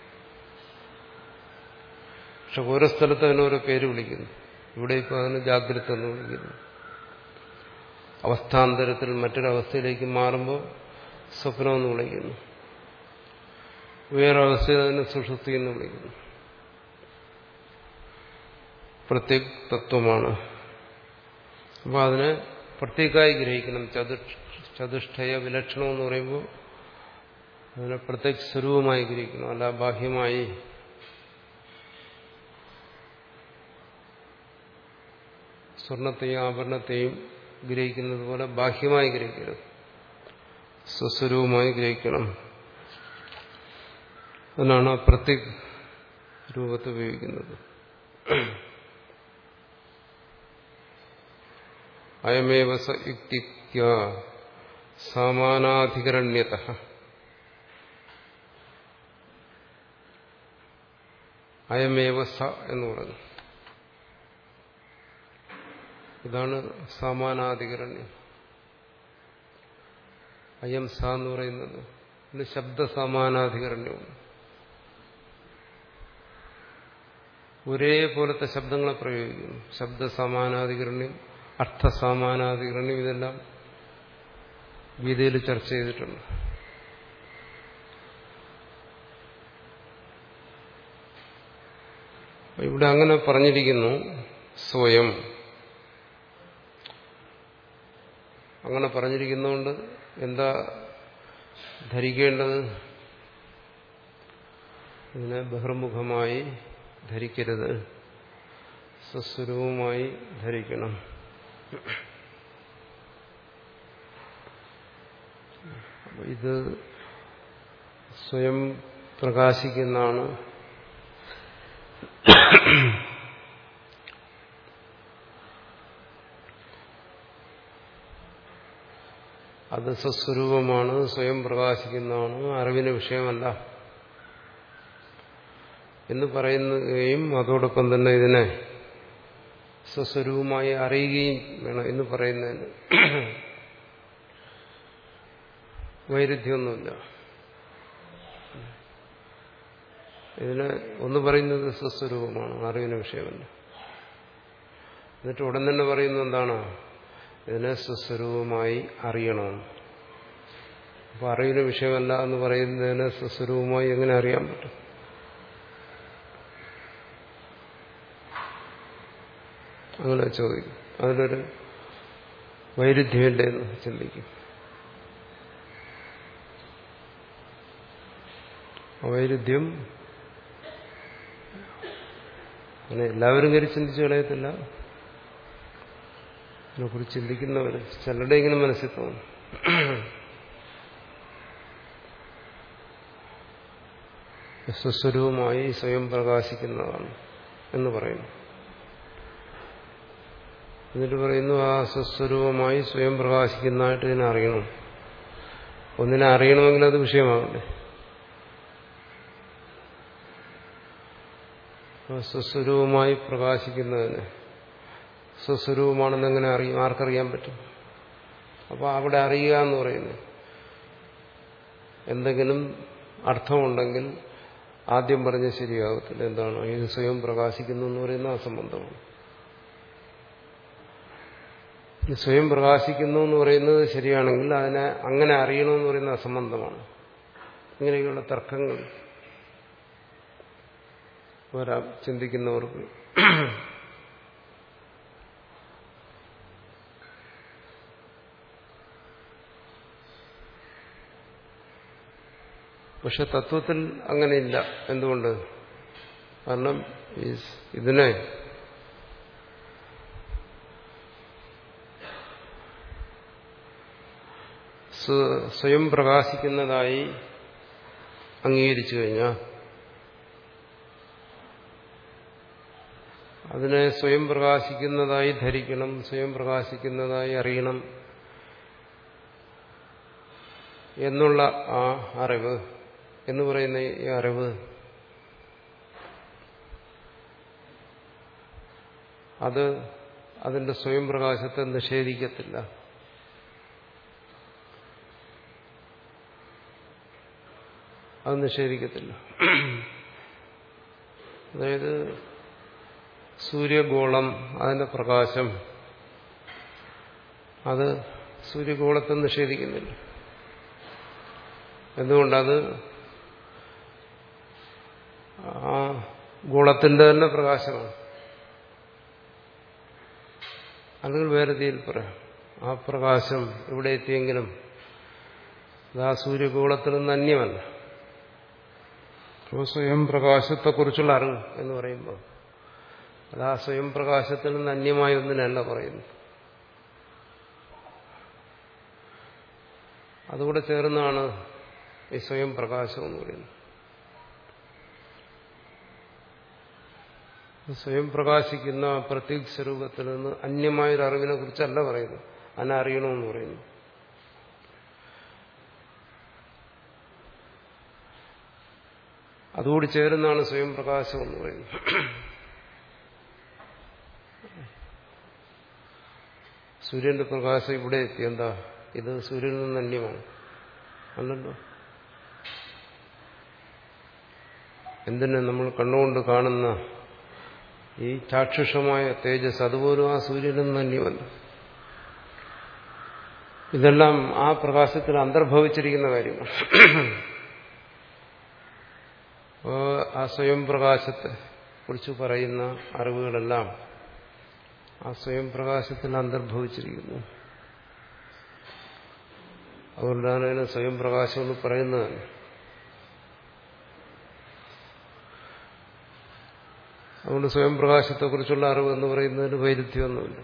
പക്ഷെ ഓരോ സ്ഥലത്ത് അതിന് ഓരോ പേര് വിളിക്കുന്നു. ഇവിടെ ഇപ്പോൾ അതിന് ജാഗ്രത എന്ന് വിളിക്കുന്നു. അവസ്ഥാന്തരത്തിൽ മറ്റൊരവസ്ഥയിലേക്ക് മാറുമ്പോൾ സ്വപ്നമെന്ന് വിളിക്കുന്നു. വേറൊരവസ്ഥയിൽ അതിനെ സുഷുപ്തി എന്ന് വിളിക്കുന്നു. പ്രത്യേക തത്വമാണ്. അപ്പോൾ അതിനെ പ്രത്യേകമായി ഗ്രഹിക്കണം. ചതു ചതുഷ്ടയ വിലക്ഷണം എന്ന് പറയുമ്പോൾ അതിനെ പ്രത്യേക സ്വരൂപമായി ഗ്രഹിക്കണം, അല്ല ബാഹ്യമായി. സ്വർണത്തെയും ആഭരണത്തെയും ഗ്രഹിക്കുന്നത് പോലെ ബാഹ്യമായി ഗ്രഹിക്കണം, സ്വസ്വരൂപമായി ഗ്രഹിക്കണം. അതിനാണ് പ്രത്യേക രൂപത്തെ ഉപയോഗിക്കുന്നത്. അയമേവ സ യുക്തിക്യ സമാനാധികരണ്യതഃ. അയമേവ സ എന്ന് പറഞ്ഞു. ഇതാണ് സമാനാധികരണ്യം. അയം സ എന്ന് പറയുന്നത് പിന്നെ ശബ്ദസമാനാധികരണ്യമാണ്. ഒരേപോലത്തെ ശബ്ദങ്ങളെ പ്രയോഗിക്കുന്നു. ശബ്ദസമാനാധികരണ്യം, അർത്ഥസമാനാധികരണ്യം, ഇതെല്ലാം ഗീതയിൽ ചർച്ച ചെയ്തിട്ടുണ്ട്. ഇവിടെ അങ്ങനെ പറഞ്ഞിരിക്കുന്നു. സ്വയം അങ്ങനെ പറഞ്ഞിരിക്കുന്നതുകൊണ്ട് എന്താ ധരിക്കേണ്ടത്? ഇതിനെ ബഹിർമുഖമായി ധരിക്കരുത്, സ്വസ്വരൂപമായി ധരിക്കണം. ഇത് സ്വയം പ്രകാശിക്കുന്നതാണ്. അത് സ്വസ്വരൂപമാണ്, സ്വയം പ്രകാശിക്കുന്നതാണ്, അറിവിന് വിഷയമല്ല എന്ന് പറയുകയും അതോടൊപ്പം തന്നെ ഇതിനെ സ്വസ്വരൂപമായി അറിയുകയും വേണം എന്ന് പറയുന്നതിന് വൈരുദ്ധ്യമൊന്നുമില്ല. ഇതിന് ഒന്ന് പറയുന്നത് സ്വസ്വരൂപമാണ്, അറിവിന് വിഷയമല്ല. എന്നിട്ട് ഉടൻ തന്നെ പറയുന്നത് എന്താണ്? ഇതിനെ സ്വസ്വരൂപമായി അറിയണം. അപ്പൊ അറിവിന് വിഷയമല്ല എന്ന് പറയുന്നതിനെ സ്വസ്വരൂപമായി എങ്ങനെ അറിയാൻ പറ്റും? അങ്ങനെ ചോദിക്കും. അതിലൊരു വൈരുദ്ധ്യമില്ലേ എന്ന് ചിന്തിക്കും. വൈരുദ്ധ്യം അങ്ങനെ എല്ലാവരും കയറി ചിന്തിച്ചു കളയത്തില്ല. അതിനെക്കുറിച്ച് ചിന്തിക്കുന്നവർ ചിലരുടെ ഇങ്ങനെ മനസ്സിൽ തോന്നും. സ്വസ്വരൂപമായി സ്വയം പ്രകാശിക്കുന്നതാണ് എന്ന് പറയുന്നു. എന്നിട്ട് പറയുന്നു ആ സ്വസ്വരൂപമായി സ്വയം പ്രകാശിക്കുന്നതായിട്ട് ഇതിനെ അറിയണം. ഒന്നിനെ അറിയണമെങ്കിൽ അത് വിഷയമാകണ്ടേ. സ്വസ്വരൂപമായി പ്രകാശിക്കുന്നതിന് സ്വസ്വരൂപമാണെന്ന് എങ്ങനെ അറിയും? ആർക്കറിയാൻ പറ്റും? അപ്പോൾ അവിടെ അറിയുക എന്ന് പറയുന്നത് എന്തെങ്കിലും അർത്ഥമുണ്ടെങ്കിൽ ആദ്യം പറഞ്ഞ ശരിയാകത്തില്ല. എന്താണ്? ഇത് സ്വയം പ്രകാശിക്കുന്നു എന്ന് പറയുന്ന അസംബന്ധമാണ്. സ്വയം പ്രകാശിക്കുന്നു എന്ന് പറയുന്നത് ശരിയാണെങ്കിൽ അതിനെ അങ്ങനെ അറിയണമെന്ന് പറയുന്ന അസംബന്ധമാണ്. ഇങ്ങനെയുള്ള തർക്കങ്ങൾ വരാം ചിന്തിക്കുന്നവർക്ക്. പക്ഷെ തത്വത്തിൽ അങ്ങനെയില്ല. എന്തുകൊണ്ട്? കാരണം ഇതിനെ സ്വയം പ്രകാശിക്കുന്നതായി അംഗീകരിച്ചു കഴിഞ്ഞാൽ അതിനെ സ്വയം പ്രകാശിക്കുന്നതായി ധരിക്കണം, സ്വയം പ്രകാശിക്കുന്നതായി അറിയണം എന്നുള്ള ആ അറിവ് എന്ന് പറയുന്ന ഈ അറിവ് അത് അതിന്റെ സ്വയം പ്രകാശത്തെ നിഷേധിക്കത്തില്ല. അത് നിഷേധിക്കത്തില്ല. അതായത് സൂര്യഗോളം, അതിന്റെ പ്രകാശം, അത് സൂര്യഗോളത്തെ നിഷേധിക്കുന്നില്ല. എന്തുകൊണ്ടത് ആ ഗോളത്തിന്റെ തന്നെ പ്രകാശമാണ്. അല്ലെങ്കിൽ വേറെ രീതിയിൽ പറയാം, ആ പ്രകാശം ഇവിടെ എത്തിയെങ്കിലും അത് ആ സൂര്യഗോളത്തിൽ നിന്ന് അന്യമല്ല. അപ്പോൾ സ്വയം പ്രകാശത്തെക്കുറിച്ചുള്ള അറിവ് എന്ന് പറയുമ്പോൾ അത് ആ സ്വയം പ്രകാശത്തിൽ നിന്ന് അന്യമായ ഒന്നിനല്ല പറയുന്നു. അതുകൂടെ ചേർന്നാണ് ഈ സ്വയം പ്രകാശം എന്ന് പറയുന്നത്. സ്വയം പ്രകാശിക്കുന്ന പ്രത്യേക സ്വരൂപത്തിൽ നിന്ന് അന്യമായൊരു അറിവിനെ കുറിച്ചല്ല പറയുന്നു, അതിനെ അറിയണമെന്ന് പറയുന്നു. അതുകൂടി ചേരുന്നതാണ് സ്വയം പ്രകാശം എന്ന് പറയുന്നത്. സൂര്യന്റെ പ്രകാശം ഇവിടെ എത്തി. എന്താ? ഇത് സൂര്യനിൽ നിന്ന് അന്യമാണ് അല്ലല്ലോ. എന്തിന്? നമ്മൾ കണ്ണുകൊണ്ട് കാണുന്ന ഈ ചാക്ഷുഷമായ തേജസ് അതുപോലും ആ സൂര്യനിൽ നിന്ന് അന്യമല്ല. ഇതെല്ലാം ആ പ്രകാശത്തിൽ അന്തർഭവിച്ചിരിക്കുന്ന കാര്യമാണ്. ആ സ്വയം പ്രകാശത്തെ കുറിച്ച് പറയുന്ന അറിവുകളെല്ലാം ആ സ്വയം പ്രകാശത്തിൽ അന്തർഭവിച്ചിരിക്കുന്നു. അതുകൊണ്ടാണ് അതിന് സ്വയം പ്രകാശം എന്ന് പറയുന്നത്. അതുകൊണ്ട് സ്വയം പ്രകാശത്തെക്കുറിച്ചുള്ള അറിവ് എന്ന് പറയുന്നതിന് വൈരുദ്ധ്യമൊന്നുമില്ല.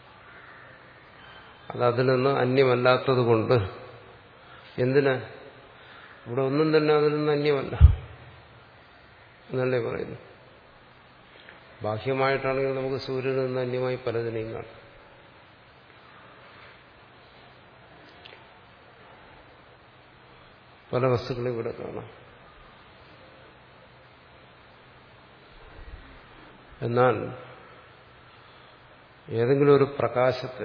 അത് അതിൽ നിന്ന് അന്യമല്ലാത്തത് കൊണ്ട്. എന്തിനാ? ഇവിടെ ഒന്നും തന്നെ അതിൽ നിന്ന് അന്യമല്ല എന്നല്ലേ പറയുന്നു. ബാഹ്യമായിട്ടാണെങ്കിൽ നമുക്ക് സൂര്യനിൽ നിന്ന് അന്യമായി പലതിനെയും കാണാം. പല വസ്തുക്കളും ഇവിടെ കാണാം. എന്നാൽ ഏതെങ്കിലും ഒരു പ്രകാശത്തെ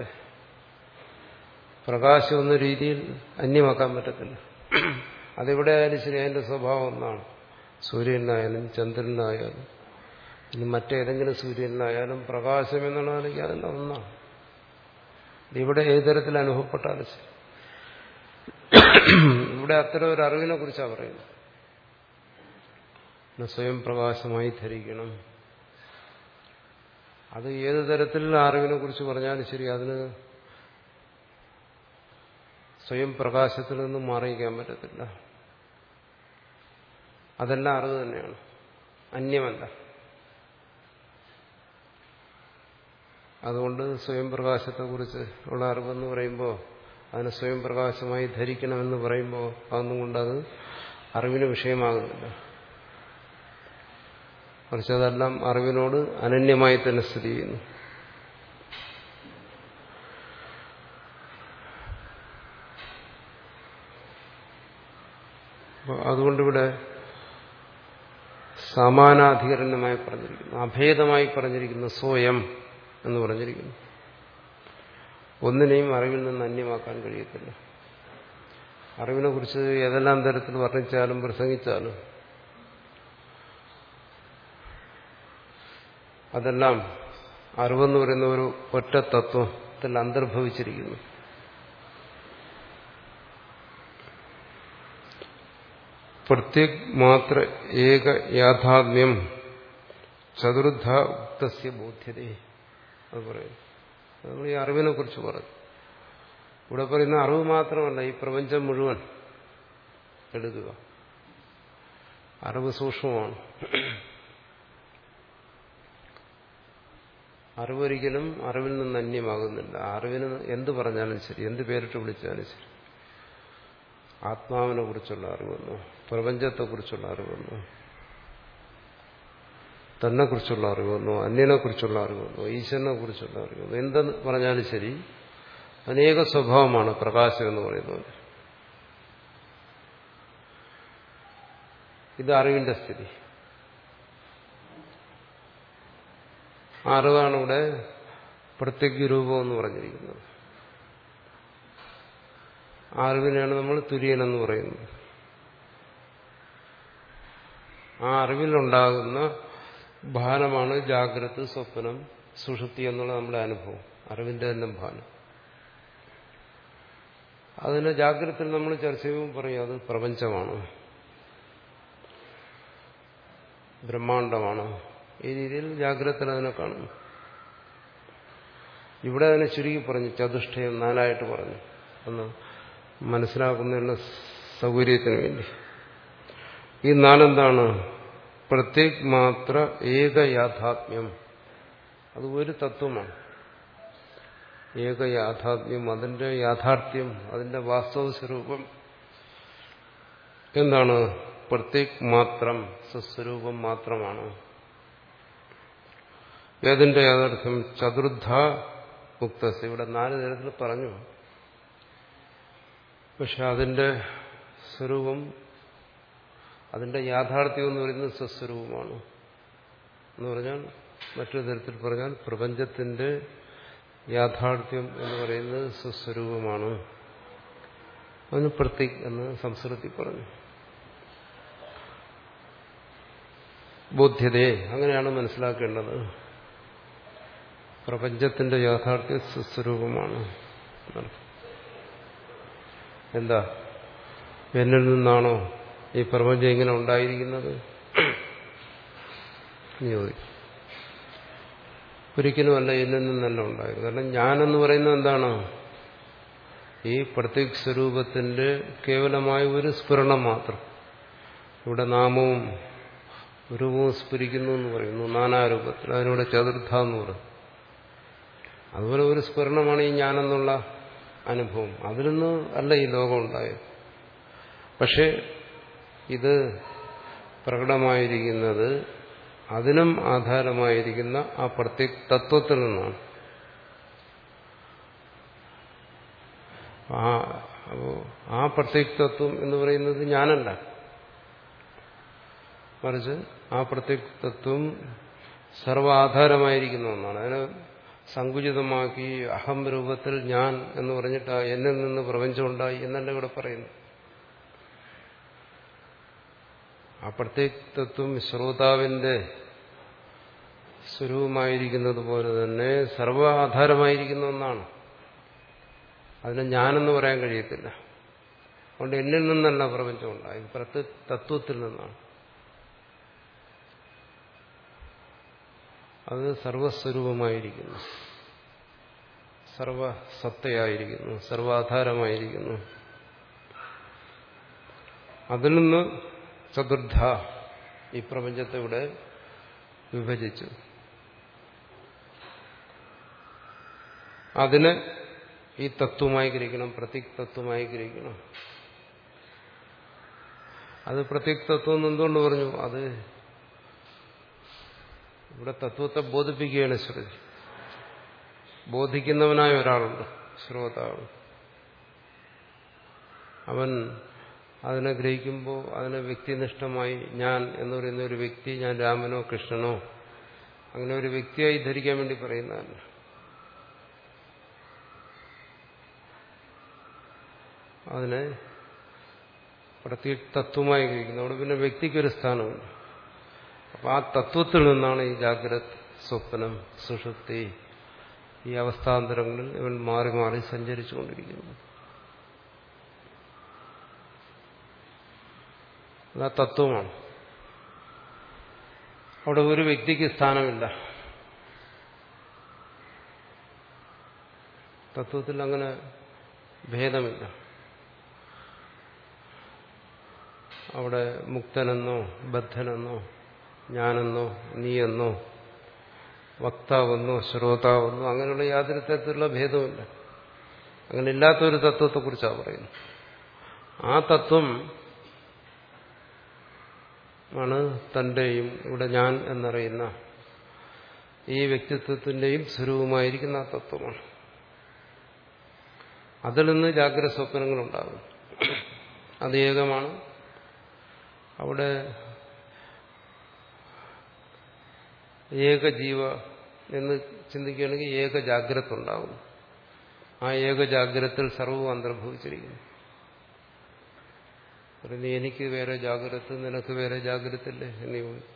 പ്രകാശം എന്ന രീതിയിൽ അന്യമാക്കാൻ പറ്റത്തില്ല. അതെവിടെ ആയാലും ശരി, അതിന്റെ സ്വഭാവം ഒന്നാണ്. സൂര്യനായാലും ചന്ദ്രനായാലും ഇനി മറ്റേതെങ്കിലും സൂര്യനായാലും പ്രകാശം എന്നുള്ളതാണെങ്കിൽ അതെല്ലാം ഒന്നാണ്. ഇവിടെ ഏത് തരത്തിൽ അനുഭവപ്പെട്ടാലും ശരി. ഇവിടെ അത്തരം ഒരു അറിവിനെ കുറിച്ചാണ് പറയുന്നത്. സ്വയം പ്രകാശമായി ധരിക്കണം. അത് ഏത് തരത്തിലുള്ള അറിവിനെ കുറിച്ച് പറഞ്ഞാലും ശരി, അതിന് സ്വയം പ്രകാശത്തിൽ നിന്നും മാറിയിക്കാൻ പറ്റത്തില്ല. അതെല്ലാം അറിവ് തന്നെയാണ്, അന്യമല്ല. അതുകൊണ്ട് സ്വയം പ്രകാശത്തെക്കുറിച്ച് ഉള്ള അറിവെന്ന് പറയുമ്പോൾ അതിനെ സ്വയം പ്രകാശമായി ധരിക്കണമെന്ന് പറയുമ്പോൾ അതൊന്നും കൊണ്ടത് അറിവിന് വിഷയമാകുന്നില്ല. മറിച്ച് അതെല്ലാം അറിവിനോട് അനന്യമായി തന്നെ സ്ഥിതി ചെയ്യുന്നു. അപ്പോൾ അതുകൊണ്ടിവിടെ സമാനാധികരണമായി പറഞ്ഞിരിക്കുന്നു, അഭേദമായി പറഞ്ഞിരിക്കുന്നു, സ്വയം എന്ന് പറഞ്ഞിരിക്കുന്നു. ഒന്നിനെയും അറിവിൽ നിന്ന് അന്യമാക്കാൻ കഴിയത്തില്ല. അറിവിനെ കുറിച്ച് ഏതെല്ലാം തരത്തിൽ വർണ്ണിച്ചാലും പ്രസംഗിച്ചാലും അതെല്ലാം അറിവെന്ന് പറയുന്ന ഒരു ഒറ്റ തത്വത്തിൽ അന്തർഭവിച്ചിരിക്കുന്നു. പ്രത്യേക് മാത്ര ഏക യാഥാത്മ്യം ചതുർദ്ധ ഉക്തസ്യ ബോധ്യതേ. അത് പറയും. നമ്മൾ ഈ അറിവിനെ കുറിച്ച് പറഞ്ഞു. ഇവിടെ പറയുന്ന അറിവ് മാത്രമല്ല, ഈ പ്രപഞ്ചം മുഴുവൻ എടുക്കുക. അറിവ് സൂക്ഷ്മമാണ്. അറിവൊരിക്കലും അറിവിൽ നിന്ന് അന്യമാകുന്നില്ല. അറിവിന് എന്ത് പറഞ്ഞാലും ശരി, എന്ത് പേരിട്ട് വിളിച്ചാലും ശരി, ആത്മാവിനെ കുറിച്ചുള്ള അറിവെന്നോ പ്രപഞ്ചത്തെക്കുറിച്ചുള്ള അറിവെന്നോ തന്നെ കുറിച്ചുള്ള അറിവെന്നോ അന്യനെ കുറിച്ചുള്ള അറിവെന്നോ ഈശ്വരനെ കുറിച്ചുള്ള അറിവെന്നോ എന്തെന്ന് പറഞ്ഞാലും ശരി, അനേക സ്വഭാവമാണ് പ്രകാശം എന്ന് പറയുന്നത്. ഇത് അറിവിന്റെ സ്ഥിതി. അറിവാണ് ഇവിടെ പ്രത്യഗ്യ രൂപം എന്ന് പറഞ്ഞിരിക്കുന്നത്. അറിവിനെയാണ് നമ്മൾ തുര്യനെന്ന് പറയുന്നത്. ആ അറിവിലുണ്ടാകുന്ന ഭാനമാണ് ജാഗ്രത, സ്വപ്നം, സുഷുപ്തി എന്നുള്ള നമ്മുടെ അനുഭവം. അറിവിന്റെ തന്നെ ഭാനം. അതിനെ ജാഗ്രതയിൽ നമ്മൾ ചർച്ച ചെയ്യുമ്പോൾ പറയും അത് പ്രപഞ്ചമാണ്, ബ്രഹ്മാണ്ടമാണ്. ഈ രീതിയിൽ ജാഗ്രതയിൽ അതിനെ കാണുന്നു. ഇവിടെ അതിനെ ചുരുക്കി പറഞ്ഞു, ചതുഷ്ടയം നാലായിട്ട് പറഞ്ഞു. ഒന്ന് മനസ്സിലാക്കുന്നതിനുള്ള സൗകര്യത്തിന് വേണ്ടി. ഈ നാലെന്താണ്? പ്രത്യേക് മാത്ര ഏക യാഥാത്മ്യം. അത് ഒരു തത്വമാണ്. ഏക യാഥാത്മ്യം, അതിന്റെ യാഥാർത്ഥ്യം, അതിന്റെ വാസ്തവ സ്വരൂപം എന്താണ്? പ്രത്യേക് മാത്രം, സ്വസ്വരൂപം മാത്രമാണ്. ഏതിന്റെ യാഥാർത്ഥ്യം? ചതുർദ്ധ മുക്തസ്. ഇവിടെ നാല് തരത്തിൽ പറഞ്ഞു. പക്ഷെ അതിന്റെ സ്വരൂപം, അതിന്റെ യാഥാർത്ഥ്യം എന്ന് പറയുന്നത് സ്വസ്വരൂപമാണ്. എന്ന് പറഞ്ഞാൽ മറ്റൊരു തരത്തിൽ പറഞ്ഞാൽ പ്രപഞ്ചത്തിന്റെ യാഥാർത്ഥ്യം എന്ന് പറയുന്നത് സ്വസ്വരൂപമാണ്. അതിന് പ്രത്യേക് എന്ന് സംസ്കൃതത്തിൽ പറഞ്ഞു. ബോധ്യതയെ അങ്ങനെയാണ് മനസ്സിലാക്കേണ്ടത്. പ്രപഞ്ചത്തിന്റെ യാഥാർത്ഥ്യം സ്വസ്വരൂപമാണ്. എന്താ, എന്നിൽ നിന്നാണോ ഈ പ്രപഞ്ചം ഇങ്ങനെ ഉണ്ടായിരിക്കുന്നത്? ചോദിക്കും. ഒരിക്കലുമല്ല, എന്നിൽ നിന്നല്ല ഉണ്ടായത്. കാരണം ഞാനെന്ന് പറയുന്നത് എന്താണ്? ഈ പ്രത്യേക സ്വരൂപത്തിന്റെ കേവലമായ ഒരു സ്ഫുരണം മാത്രം. ഇവിടെ നാമവും രൂപവും സ്ഫുരിക്കുന്നു എന്ന് പറയുന്നു നാനാരൂപത്തിൽ. അതിനൂടെ ചതുർത്ഥ എന്ന് പറയുന്നു. അതുപോലെ ഒരു സ്ഫുരണമാണ് ഈ ഞാനെന്നുള്ള അനുഭവം. അതിൽ നിന്ന് അല്ല ഈ ലോകം ഉണ്ടായത്. പക്ഷെ ഇത് പ്രകടമായിരിക്കുന്നത് അതിനും ആധാരമായിരിക്കുന്ന ആ പ്രത്യേക തത്വത്തിൽ നിന്നാണ്. ആ ആ പ്രത്യേക തത്വം എന്ന് പറയുന്നത് ഞാനല്ല, മറിച്ച് ആ പ്രത്യേക തത്വം സർവാധാരമായിരിക്കുന്ന ഒന്നാണ്. അതിനെ സങ്കുചിതമാക്കി അഹം രൂപത്തിൽ ഞാൻ എന്ന് പറഞ്ഞിട്ട് എന്നിൽ നിന്ന് പ്രപഞ്ചം ഉണ്ടായി എന്നല്ല ഇവിടെ പറയുന്നു. ആ പ്രത്യേക തത്വം ശ്രോതാവിന്റെ സ്വരൂപമായിരിക്കുന്നത് പോലെ തന്നെ സർവാധാരമായിരിക്കുന്ന ഒന്നാണ്. അതിനെ ഞാനെന്ന് പറയാൻ കഴിയത്തില്ല. അതുകൊണ്ട് എന്നിൽ നിന്നല്ല പ്രപഞ്ചം ഉണ്ടായി, പ്രത്യേക തത്വത്തിൽ നിന്നാണ്. അത് സർവസ്വരൂപമായിരിക്കുന്നു, സർവസത്തയായിരിക്കുന്നു, സർവാധാരമായിരിക്കുന്നു. അതിൽ നിന്ന് ചതുർദ്ധ ഈ പ്രപഞ്ചത്തെ ഇവിടെ വിഭജിച്ചു. അതിന് ഈ തത്വമായി ഗ്രഹിക്കണം, പ്രത്യേക തത്വമായി ഗ്രഹിക്കണം. അത് പ്രത്യേക തത്വം എന്ന് എന്തുകൊണ്ട് പറഞ്ഞു? അത് ഇവിടെ തത്വത്തെ ബോധിപ്പിക്കുകയാണ് ശ്രുതി. ബോധിക്കുന്നവനായ ഒരാളുണ്ട്, ശ്രോതാവ്. അവൻ അതിനെ ഗ്രഹിക്കുമ്പോൾ അതിനെ വ്യക്തിനിഷ്ഠമായി ഞാൻ എന്ന് പറയുന്ന ഒരു വ്യക്തി, ഞാൻ രാമനോ കൃഷ്ണനോ അങ്ങനെ ഒരു വ്യക്തിയായി ധരിക്കാൻ വേണ്ടി പറയുന്നതല്ല. അതിനെ പ്രത്യേക തത്വമായി ഗ്രഹിക്കുന്നു. അവിടെ പിന്നെ വ്യക്തിക്കൊരു സ്ഥാനമുണ്ട്. അപ്പം ആ തത്വത്തിൽ നിന്നാണ് ഈ ജാഗ്രത്, സ്വപ്നം, സുഷുപ്തി, ഈ അവസ്ഥാന്തരങ്ങളിൽ ഇവൻ മാറി മാറി സഞ്ചരിച്ചുകൊണ്ടിരിക്കുന്നത്. അത് ആ തത്വമാണ്. അവിടെ ഒരു വ്യക്തിക്ക് സ്ഥാനമില്ല. തത്വത്തിൽ അങ്ങനെ ഭേദമില്ല. അവിടെ മുക്തനെന്നോ ബദ്ധനെന്നോ ഞാനെന്നോ നീയെന്നോ വക്താവെന്നോ ശ്രോതാവെന്നോ അങ്ങനെയുള്ള യാതൊരു തരത്തിലുള്ള ഭേദവുമില്ല. അങ്ങനെ ഇല്ലാത്തൊരു തത്വത്തെക്കുറിച്ചാണ് പറയുന്നത്. ആ തത്വം ആണ് തന്റെയും ഇവിടെ ഞാൻ എന്നറിയുന്ന ഈ വ്യക്തിത്വത്തിന്റെയും സ്വരൂപമായിരിക്കുന്ന ആ തത്വമാണ്. അതിൽ നിന്ന് ജാഗ്രത സ്വപ്നങ്ങളുണ്ടാകും. അത് ഏകമാണ്. അവിടെ ഏകജീവ എന്ന് ചിന്തിക്കുകയാണെങ്കിൽ ഏക ജാഗ്രത ഉണ്ടാകും. ആ ഏക ജാഗ്രതത്തിൽ സർവ്വവും അന്തർഭവിച്ചിരിക്കുന്നു. പറയുന്നത് എനിക്ക് വേറെ ജാഗ്രത, നിനക്ക് വേറെ ജാഗ്രതയില്ലേ എന്ന് ചോദിച്ചു.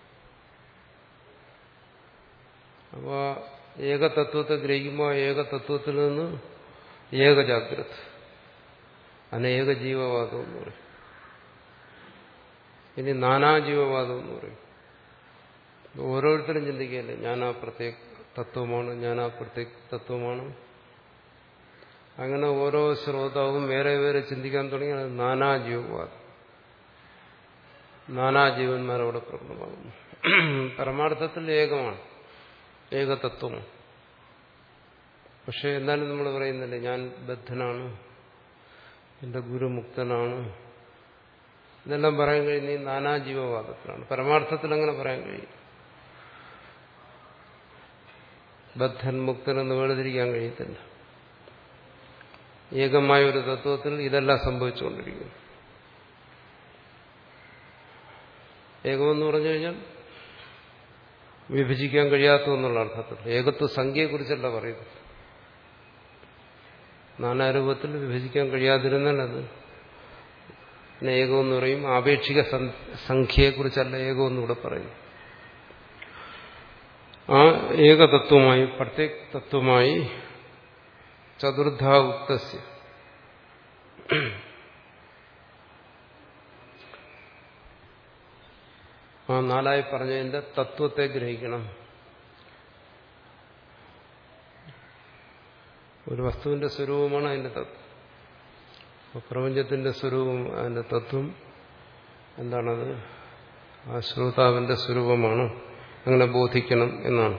അപ്പോൾ ഏകതത്വത്തെ ഗ്രഹിക്കുമ്പോൾ ഏകതത്വത്തിൽ നിന്ന് ഏക ജാഗ്രത, അനേക ജീവവാദം എന്ന് പറയും. ഇനി നാനാജീവവാദം എന്ന് പറയും. ഓരോരുത്തരും ചിന്തിക്കുകയല്ലേ ഞാൻ ആ പ്രത്യേക തത്വമാണ്, ഞാൻ ആ പ്രത്യേക തത്വമാണ്. അങ്ങനെ ഓരോ ശ്രോതാവും വേറെ വേറെ ചിന്തിക്കാൻ തുടങ്ങിയാൽ അത് നാനാജീവവാദം. നാനാജീവന്മാരവിടെ പ്രകടമാകുന്നു. പരമാർത്ഥത്തിൽ ഏകമാണ്, ഏകതത്വമാണ്. പക്ഷെ എന്നാലും നമ്മൾ പറയുന്നില്ലേ ഞാൻ ബദ്ധനാണ്, എന്റെ ഗുരു മുക്തനാണ്, ഇതെല്ലാം പറയാൻ കഴിയുന്ന ഈ നാനാജീവവാദത്തിലാണ്. പരമാർത്ഥത്തിൽ അങ്ങനെ പറയാൻ കഴിയും. ബദ്ധൻ മുക്തൻ എന്ന് വേർതിരിക്കാൻ കഴിയത്തില്ല. ഏകമായ ഒരു തത്വത്തിൽ ഇതെല്ലാം സംഭവിച്ചുകൊണ്ടിരിക്കുന്നു. ഏകമെന്ന് പറഞ്ഞു കഴിഞ്ഞാൽ വിഭജിക്കാൻ കഴിയാത്തതെന്നുള്ള അർത്ഥത്തിൽ. ഏകത്വ സംഖ്യയെക്കുറിച്ചല്ല പറയുന്നത്. നാനാരൂപത്തിൽ വിഭജിക്കാൻ കഴിയാതിരുന്നാൽ അത് പിന്നെ ഏകമെന്ന് പറയും. ആപേക്ഷിക സംഖ്യയെക്കുറിച്ചല്ല ഏകമെന്ന് ഇവിടെ പറയും. ആ ഏകതത്വമായി പ്രത്യേക തത്വമായി ചതുർധാ ഉക്തസ്യ ആ നാലായി പറഞ്ഞതിന്റെ തത്വത്തെ ഗ്രഹിക്കണം. ഒരു വസ്തുവിന്റെ സ്വരൂപമാണ് അതിന്റെ തത്വം. പ്രപഞ്ചത്തിന്റെ സ്വരൂപം, അതിന്റെ തത്വം എന്താണത്? ആ ശ്രോതാവിന്റെ സ്വരൂപമാണ്. അങ്ങനെ ബോധിക്കണം എന്നാണ്.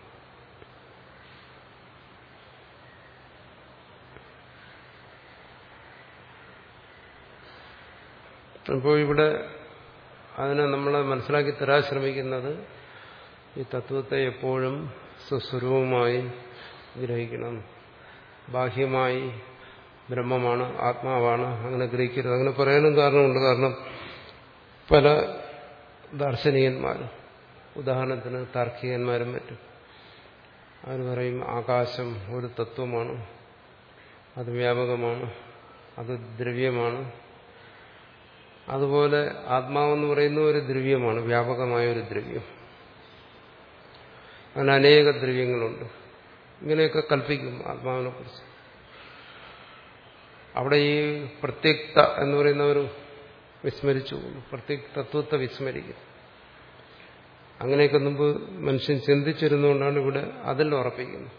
അപ്പോൾ ഇവിടെ അതിനെ നമ്മൾ മനസ്സിലാക്കി തരാൻ ശ്രമിക്കുന്നത് ഈ തത്വത്തെ എപ്പോഴും സ്വസ്വരൂപമായി ഗ്രഹിക്കണം. ബാഹ്യമായി ബ്രഹ്മമാണ്, ആത്മാവാണ്, അങ്ങനെ ഗ്രഹിക്കരുത്. അങ്ങനെ പറയാനും കാരണമുണ്ട്. കാരണം പല ദാർശനികന്മാരും, ഉദാഹരണത്തിന് താർക്കികന്മാരും മറ്റും, അവർ പറയും ആകാശം ഒരു തത്വമാണ്, അത് വ്യാപകമാണ്, അത് ദ്രവ്യമാണ്. അതുപോലെ ആത്മാവെന്ന് പറയുന്ന ഒരു ദ്രവ്യമാണ്, വ്യാപകമായ ഒരു ദ്രവ്യം. അങ്ങനെ അനേക ദ്രവ്യങ്ങളുണ്ട്. ഇങ്ങനെയൊക്കെ കൽപ്പിക്കും ആത്മാവിനെ കുറിച്ച്. അവിടെ ഈ പ്രത്യക്ത എന്ന് പറയുന്നവർ വിസ്മരിച്ചു, പ്രത്യേക തത്വത്തെ വിസ്മരിക്കും. അങ്ങനെയൊക്കെ മുമ്പ് മനുഷ്യൻ ചിന്തിച്ചിരുന്നുകൊണ്ടാണ് ഇവിടെ അതിൽ ഉറപ്പിക്കുന്നത്.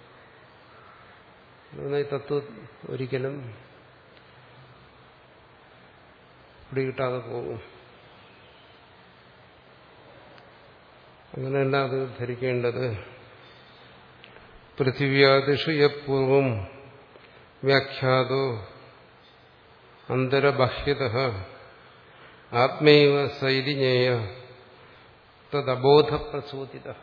ഈ തത്വം ഒരിക്കലും പിടികിട്ടാതെ പോകും. അങ്ങനെയല്ല അത് ധരിക്കേണ്ടത്. പൃഥിവ്യാദിഷു യപൂർവം വ്യാഖ്യാതോ അന്തരബാഹ്യതഃ ആത്മൈവ സൈതി ജ്ഞേയ തദബോധപ്രസൂതിതഃ.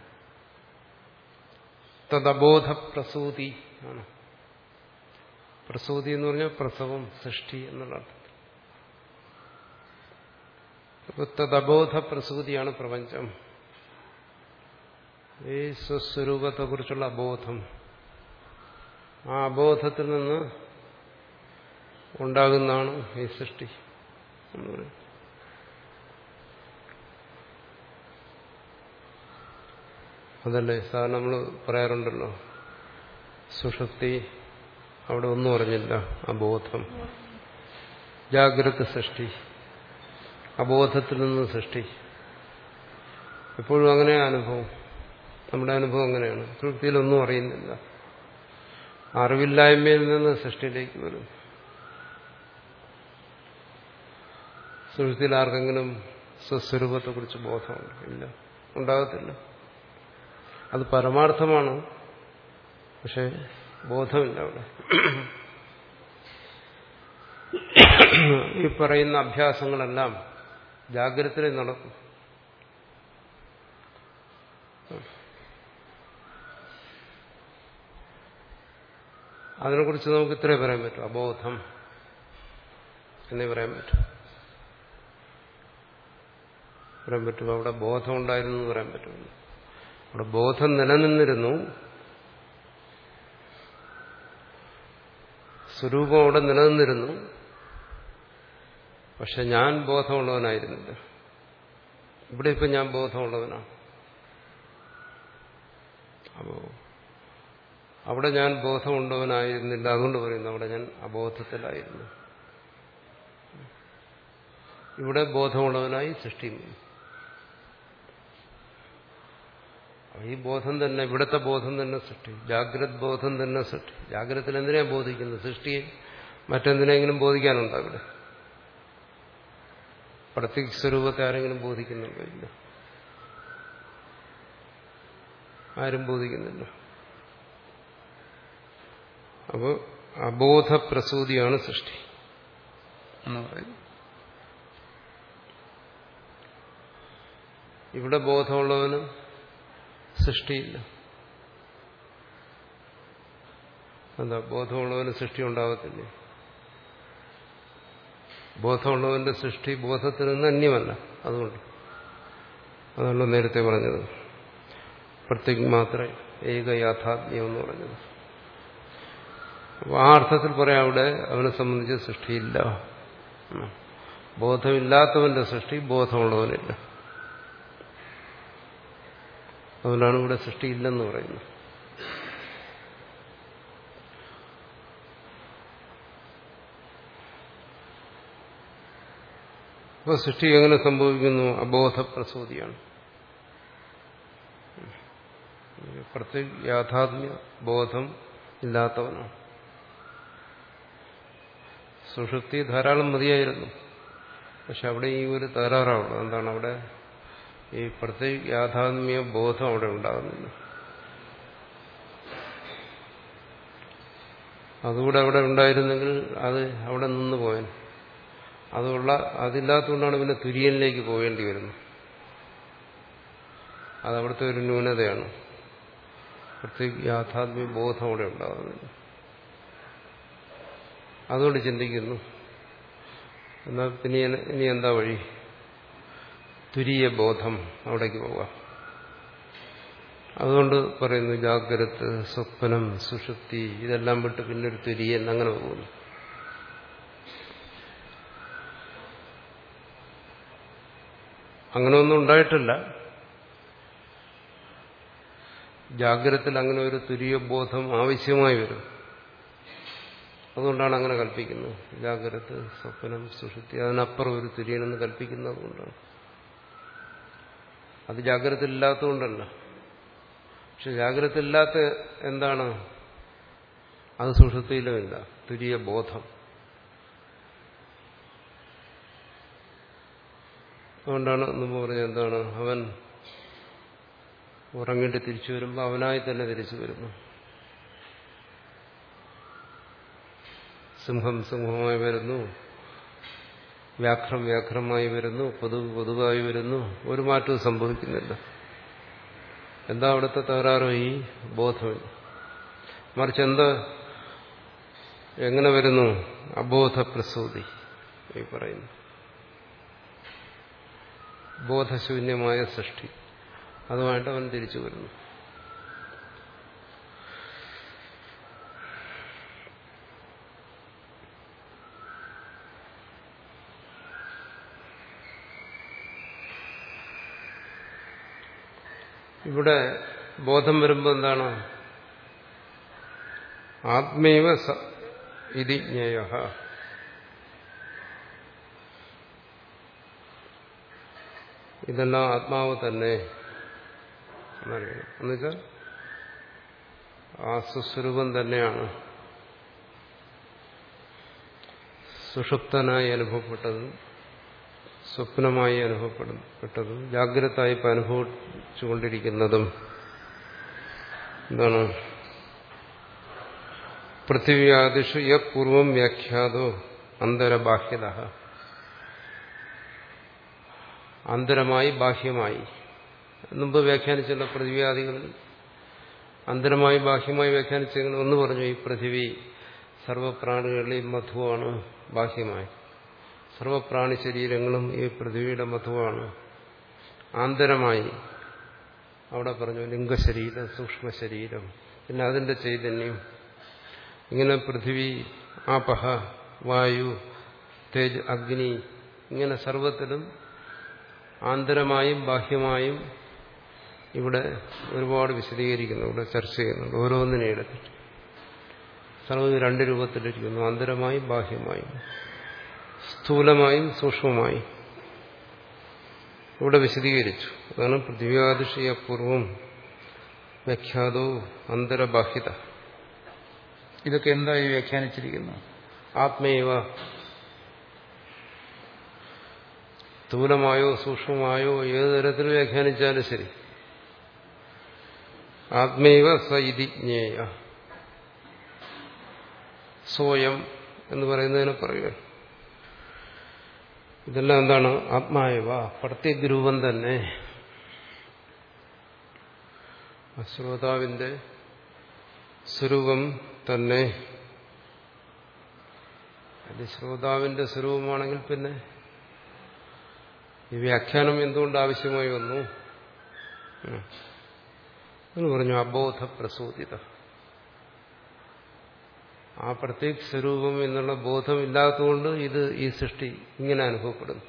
തദബോധപ്രസൂതി ആണ് പ്രസൂതി എന്ന് പറഞ്ഞാൽ പ്രസവം, സൃഷ്ടി എന്നുള്ള അർത്ഥം. അപ്പൊ തദബോധ പ്രസൂതിയാണ് പ്രപഞ്ചം. ഈ സ്വസ്വരൂപത്തെക്കുറിച്ചുള്ള അബോധം, ആ അബോധത്തിൽ നിന്ന് ഉണ്ടാകുന്നതാണ് ഈ സൃഷ്ടി എന്ന് പറയുന്നത്. അതല്ലേ സാധാരണ നമ്മൾ പറയാറുണ്ടല്ലോ, സുഷുപ്തി അവിടെ ഒന്നും അറിഞ്ഞില്ല, അബോധം. ജാഗ്രത സൃഷ്ടി, അബോധത്തിൽ നിന്ന് സൃഷ്ടി. എപ്പോഴും അങ്ങനെ അനുഭവം, നമ്മുടെ അനുഭവം അങ്ങനെയാണ്. സുഷുപ്തിയിലൊന്നും അറിയുന്നില്ല, അറിവില്ലായ്മയിൽ നിന്ന് സൃഷ്ടിയിലേക്ക് വരും. സുഷുപ്തിയിൽ ആർക്കെങ്കിലും സ്വസ്വരൂപത്തെക്കുറിച്ച് ബോധമുണ്ട്? ഇല്ല, ഉണ്ടാകത്തില്ല. അത് പരമാർത്ഥമാണ്, പക്ഷെ ബോധമില്ല അവിടെ. ഈ പറയുന്ന അഭ്യാസങ്ങളെല്ലാം ജാഗ്രതയിൽ നടക്കും. അതിനെക്കുറിച്ച് നമുക്ക് ഇത്രേ പറയാൻ പറ്റും, അബോധം എന്നേ പറയാൻ പറ്റും. പറയാൻ പറ്റും അവിടെ ബോധം ഉണ്ടായിരുന്നു എന്ന് പറയാൻ പറ്റും. അവിടെ ബോധം നിലനിന്നിരുന്നു, സ്വരൂപം അവിടെ നിലനിന്നിരുന്നു, പക്ഷെ ഞാൻ ബോധമുള്ളവനായിരുന്നില്ല. ഇവിടെ ഇപ്പം ഞാൻ ബോധമുള്ളവനാണ്. അപ്പോ അവിടെ ഞാൻ ബോധമുള്ളവനായിരുന്നില്ല, അതുകൊണ്ട് പറയുന്നു അവിടെ ഞാൻ അബോധത്തിലായിരുന്നു. ഇവിടെ ബോധമുള്ളവനായി സൃഷ്ടി. ഈ ബോധം തന്നെ, ഇവിടുത്തെ ബോധം തന്നെ സൃഷ്ടി, ജാഗ്രത് ബോധം തന്നെ സൃഷ്ടി. ജാഗ്രതത്തിൽ എന്തിനാ ബോധിക്കുന്നത്? സൃഷ്ടിയെ മറ്റെന്തിനെങ്കിലും ബോധിക്കാനുണ്ടോ? ഇവിടെ പ്രത്യക്ഷ സ്വരൂപത്തെ ആരെങ്കിലും ബോധിക്കുന്നുണ്ടോ? ഇല്ല, ആരും ബോധിക്കുന്നില്ല. അപ്പോൾ അബോധ പ്രസൂതിയാണ് സൃഷ്ടി എന്ന് പറയുന്നത്. ഇവിടെ ബോധമുള്ളവന് സൃഷ്ടിയില്ല. എന്താ, ബോധമുള്ളവന് സൃഷ്ടി ഉണ്ടാകത്തില്ലേ? ബോധമുള്ളവന്റെ സൃഷ്ടി ബോധത്തിൽ നിന്ന് അന്യമല്ല. അതുകൊണ്ട് അതാണല്ലോ നേരത്തെ പറഞ്ഞത്, പ്രത്യേക മാത്രം ഏക യാഥാത്മ്യം എന്ന് പറഞ്ഞത്. അപ്പോൾ ആ അർത്ഥത്തിൽ പറയാം, അവിടെ അവനെ സംബന്ധിച്ച് സൃഷ്ടിയില്ല. ബോധമില്ലാത്തവന്റെ സൃഷ്ടി, ബോധമുള്ളവനില്ല. അതുകൊണ്ടാണ് ഇവിടെ സൃഷ്ടിയില്ലെന്ന് പറയുന്നത്. അപ്പോൾ സൃഷ്ടി എങ്ങനെ സംഭവിക്കുന്നു? അബോധ പ്രസൂതിയാണ്. പ്രത്യേക യാഥാത്മ്യ ബോധം ഇല്ലാത്തവനാണ്. സുഷുപ്തി ധാരാളം മതിയായിരുന്നു, പക്ഷെ അവിടെ ഈ ഒരു തകരാറാവുള്ളൂ. എന്താണ്, അവിടെ ഈ പ്രത്യേക യാഥാത്മ്യ ബോധം അവിടെ ഉണ്ടാകുന്നില്ല. അതുകൂടെ അവിടെ ഉണ്ടായിരുന്നെങ്കിൽ അത് അവിടെ നിന്ന് പോയാൻ. അതുള്ള അതില്ലാത്തതുകൊണ്ടാണ് പിന്നെ തുര്യനിലേക്ക് പോകേണ്ടി വരുന്നത്. അതവിടുത്തെ ഒരു ന്യൂനതയാണ്. പ്രത്യേക യാഥാത്മ്യ ബോധം അവിടെ ഉണ്ടാകുന്നില്ല. അതുകൊണ്ട് ചിന്തിക്കുന്നു, എന്നാൽ പിന്നെ ഇനി എന്താ വഴി? തുരീയ ബോധം അവിടേക്ക് പോകാം. അതുകൊണ്ട് പറയുന്നു ജാഗ്രത്, സ്വപ്നം, സുഷുപ്തി ഇതെല്ലാം വിട്ട് പിന്നൊരു തുര്യൻ അങ്ങനെ പോകുന്നു. അങ്ങനെ ഒന്നും ഉണ്ടായിട്ടില്ല. ജാഗ്രതത്തിൽ അങ്ങനെ ഒരു തുരീയ ബോധം ആവശ്യമായി വരും. അതുകൊണ്ടാണ് അങ്ങനെ കൽപ്പിക്കുന്നത്. ജാഗ്രത, സ്വപ്നം, സുഷുപ്തി അതിനപ്പുറം ഒരു തുര്യനെന്ന് കൽപ്പിക്കുന്നത് കൊണ്ടാണ്. അത് ജാഗ്രത ഇല്ലാത്തതുകൊണ്ടല്ല. പക്ഷെ ജാഗ്രത ഇല്ലാത്ത എന്താണ്? അത് സുഷുപ്തിയിലുമില്ല, തുരീയ ബോധം. അതുകൊണ്ടാണ് മുമ്പ് പറഞ്ഞത് എന്താണ്, അവൻ ഉറങ്ങിയിട്ട് തിരിച്ചു വരുമ്പോൾ അവനായി തന്നെ തിരിച്ചു വരുന്നു. സിംഹം സിംഹമായി വരുന്നു, വ്യാഘ്രം വ്യാഘ്രമായി വരുന്നു, പൊതുവ് പൊതുവായി വരുന്നു. ഒരു മാറ്റവും സംഭവിക്കുന്നില്ല. എന്താ അവിടുത്തെ തകരാറ്? ഈ ബോധമില്ല. മറിച്ച് എന്താ എങ്ങനെ വരുന്നു? അബോധപ്രസൂതി ഈ പറയുന്നു. ബോധശൂന്യമായ സൃഷ്ടി, അതുമായിട്ട് അവൻ തിരിച്ചു വരുന്നു. ഇവിടെ ബോധം വരുമ്പോൾ എന്താണ്? ആത്മൈവ ഇതി ജ്ഞേയഃ. ഇതെല്ലാം ആത്മാവ് തന്നെ എന്നറിയണം. എന്നുവെച്ചാൽ ആ സുസ്വരൂപം തന്നെയാണ് സുഷുപ്തനായി അനുഭവപ്പെട്ടതും സ്വപ്നമായി അനുഭവപ്പെട്ടതും ജാഗ്രതായി ഇപ്പം അനുഭവിച്ചുകൊണ്ടിരിക്കുന്നതും. എന്താണ്? പൃഥിവ്യാദിഷു യ പൂർവം വ്യാഖ്യാതോ അന്തരബാഹ്യത. അന്തരമായി ബാഹ്യമായി മുമ്പ് വ്യാഖ്യാനിച്ചുള്ള പൃഥിവ്യാദികളിൽ അന്തരമായി ബാഹ്യമായി വ്യാഖ്യാനിച്ചെങ്ങനെ ഒന്ന് പറഞ്ഞു. ഈ പൃഥിവി സർവപ്രാണികളിൽ മധുവാണ് ബാഹ്യമായി. സർവപ്രാണി ശരീരങ്ങളും ഈ പൃഥിവിയുടെ മധുവാണ്. ആന്തരമായി അവിടെ പറഞ്ഞു ലിംഗശരീരം, സൂക്ഷ്മശരീരം, പിന്നെ അതിന്റെ ചൈതന്യം. ഇങ്ങനെ പൃഥിവി, ആപഹ, വായു, തേജ്, അഗ്നി, ഇങ്ങനെ സർവത്തിലും ആന്തരമായും ബാഹ്യമായും ഇവിടെ ഒരുപാട് വിശദീകരിക്കുന്നു, ഇവിടെ ചർച്ച ചെയ്യുന്നുണ്ട്. ഓരോന്നിനെ എടുത്തിട്ട് സർവ്വത് രണ്ട് രൂപത്തിലിരിക്കുന്നു. ആന്തരമായും ബാഹ്യമായും, സ്ഥൂലമായും സൂക്ഷ്മമായും ഇവിടെ വിശദീകരിച്ചു. അതാണ് പൃഥ്വിയാദിഷയ പൂർവം വ്യാഖ്യാതോ അന്തരബാഹ്യത. ഇതൊക്കെ എന്തായി വ്യാഖ്യാനിച്ചിരിക്കുന്നു? ആത്മൈവ, സ്ഥൂലമായോ സൂക്ഷ്മമായോ ഏത് തരത്തിൽ വ്യാഖ്യാനിച്ചാലും ശരി, ആത്മൈവ സ ഇതി ജ്ഞേയ. സ്വയം എന്ന് പറയുന്നതിനെ പറയുക. ഇതെല്ലാം എന്താണ്? ആത്മായവ, പ്രത്യഗ്രൂപം തന്നെ. ശ്രോതാവിന്റെ സ്വരൂപം തന്നെ. അത് ശ്രോതാവിന്റെ സ്വരൂപമാണെങ്കിൽ പിന്നെ ഈ വ്യാഖ്യാനം എന്തുകൊണ്ട് ആവശ്യമായി വന്നു എന്ന് പറഞ്ഞു. അബോധപ്രസൂതിത. ആ പ്രത്യേക സ്വരൂപം എന്നുള്ള ബോധമില്ലാത്തതുകൊണ്ട് ഇത് ഈ സൃഷ്ടി ഇങ്ങനെ അനുഭവപ്പെടുന്നു.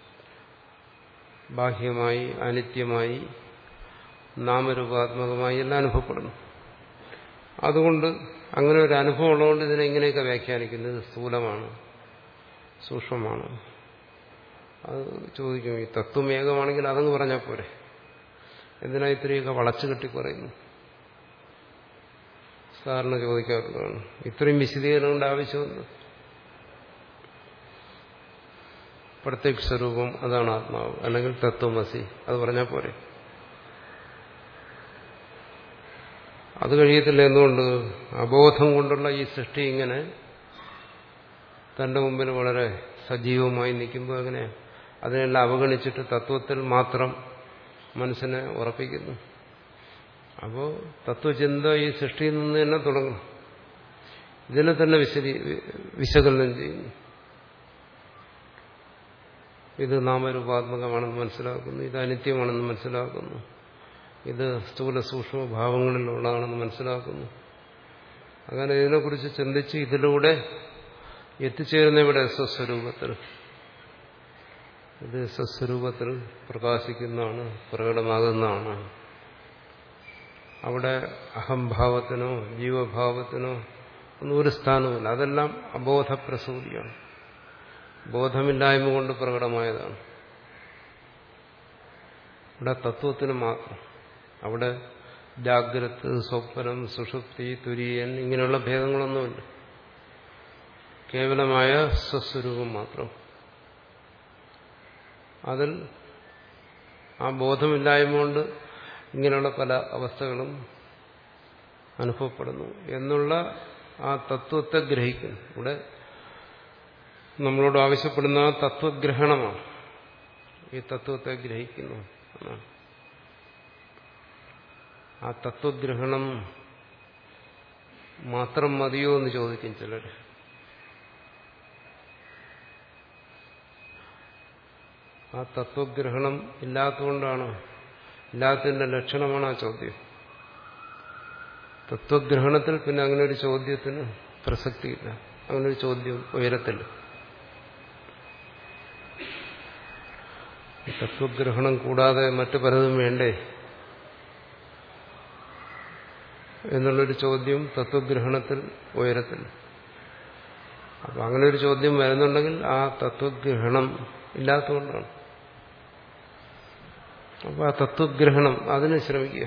ബാഹ്യമായി, അനിത്യമായി, നാമരൂപാത്മകമായി എല്ലാം അനുഭവപ്പെടുന്നു. അതുകൊണ്ട് അങ്ങനെ ഒരു അനുഭവം ഉള്ളതുകൊണ്ട് ഇതിനെ ഇങ്ങനെയൊക്കെ വ്യാഖ്യാനിക്കുന്നത്. ഇത് സ്ഥൂലമാണ്, സൂക്ഷ്മമാണ്. അത് ചോദിക്കും, ഈ തത്വം ഏകമാണെങ്കിൽ അതങ്ങ് പറഞ്ഞാൽ പോരെ, എന്തിനാ ഇത്രയൊക്കെ വളച്ചു കെട്ടി പറയുന്നു? സാധാരണ ചോദിക്കാറുള്ളതാണ്. ഇത്രയും വിശദീകരണങ്ങളുടെ ആവശ്യമുണ്ട്. പ്രത്യക്ഷ സ്വരൂപം അതാണ് ആത്മാവ്, അല്ലെങ്കിൽ തത്വമസി, അത് പറഞ്ഞാൽ പോരെ. അത് കഴിയത്തില്ല. എന്തുകൊണ്ട്? അബോധം കൊണ്ടുള്ള ഈ സൃഷ്ടി ഇങ്ങനെ തന്റെ മുമ്പിൽ വളരെ സജീവമായി നിൽക്കുമ്പോൾ എങ്ങനെ അതിനെല്ലാം അവഗണിച്ചിട്ട് തത്വത്തിൽ മാത്രം മനസ്സിനെ ഉറപ്പിക്കുന്നു. അപ്പോൾ തത്വചിന്ത ഈ സൃഷ്ടിയിൽ നിന്ന് തന്നെ തുടങ്ങണം. ഇതിനെ തന്നെ വിശദീ വിശകലനം ചെയ്യുന്നു. ഇത് നാമരൂപാത്മകമാണെന്ന് മനസ്സിലാക്കുന്നു, ഇത് അനിത്യമാണെന്ന് മനസ്സിലാക്കുന്നു, ഇത് സ്ഥൂല സൂക്ഷ്മ ഭാവങ്ങളിലുള്ളതാണെന്ന് മനസ്സിലാക്കുന്നു. അങ്ങനെ ഇതിനെക്കുറിച്ച് ചിന്തിച്ച് ഇതിലൂടെ എത്തിച്ചേരുന്ന ഇവിടെ സ്വസ്വരൂപത്തിൽ, ഇത് സ്വസ്വരൂപത്തിൽ പ്രകാശിക്കുന്നതാണ്, പ്രകടമാകുന്നതാണ്. അവിടെ അഹംഭാവത്തിനോ ജീവഭാവത്തിനോ ഒന്നും ഒരു സ്ഥാനവുമില്ല. അതെല്ലാം അബോധപ്രസൂതിയാണ്, ബോധമില്ലായ്മ കൊണ്ട് പ്രകടമായതാണ്. ഇവിടെ തത്വത്തിന് മാത്രം. അവിടെ ജാഗ്രത്, സ്വപ്നം, സുഷുപ്തി, തുര്യൻ ഇങ്ങനെയുള്ള ഭേദങ്ങളൊന്നുമില്ല. കേവലമായ സ്വസ്വരൂപം മാത്രം. അതിൽ ആ ബോധമില്ലായ്മ കൊണ്ട് ഇങ്ങനെയുള്ള പല അവസ്ഥകളും അനുഭവപ്പെടുന്നു എന്നുള്ള ആ തത്വത്തെ ഗ്രഹിക്കുന്നു. ഇവിടെ നമ്മളോട് ആവശ്യപ്പെടുന്ന ആ തത്വഗ്രഹണമാണ്. ഈ തത്വത്തെ ഗ്രഹിക്കുന്നു എന്നാണ്. ആ തത്വഗ്രഹണം മാത്രം മതിയോ എന്ന് ചോദിക്കും ചിലർ. ആ തത്വഗ്രഹണം ഇല്ലാത്തതുകൊണ്ടാണ്, ഇല്ലാത്തതിന്റെ ലക്ഷണമാണ് ആ ചോദ്യം. തത്വഗ്രഹണത്തിൽ പിന്നെ അങ്ങനെ ഒരു ചോദ്യത്തിന് പ്രസക്തിയില്ല, അങ്ങനെ ഒരു ചോദ്യം ഉയരത്തില്ല. തത്വഗ്രഹണം കൂടാതെ മറ്റു പലതും വേണ്ടേ എന്നുള്ളൊരു ചോദ്യം തത്വഗ്രഹണത്തിൽ ഉയരത്തില്ല. അപ്പൊ അങ്ങനെ ഒരു ചോദ്യം വരുന്നുണ്ടെങ്കിൽ ആ തത്വഗ്രഹണം ഇല്ലാത്തതുകൊണ്ടാണ്. അപ്പൊ ആ തത്വഗ്രഹണം അതിന് ശ്രമിക്കുക.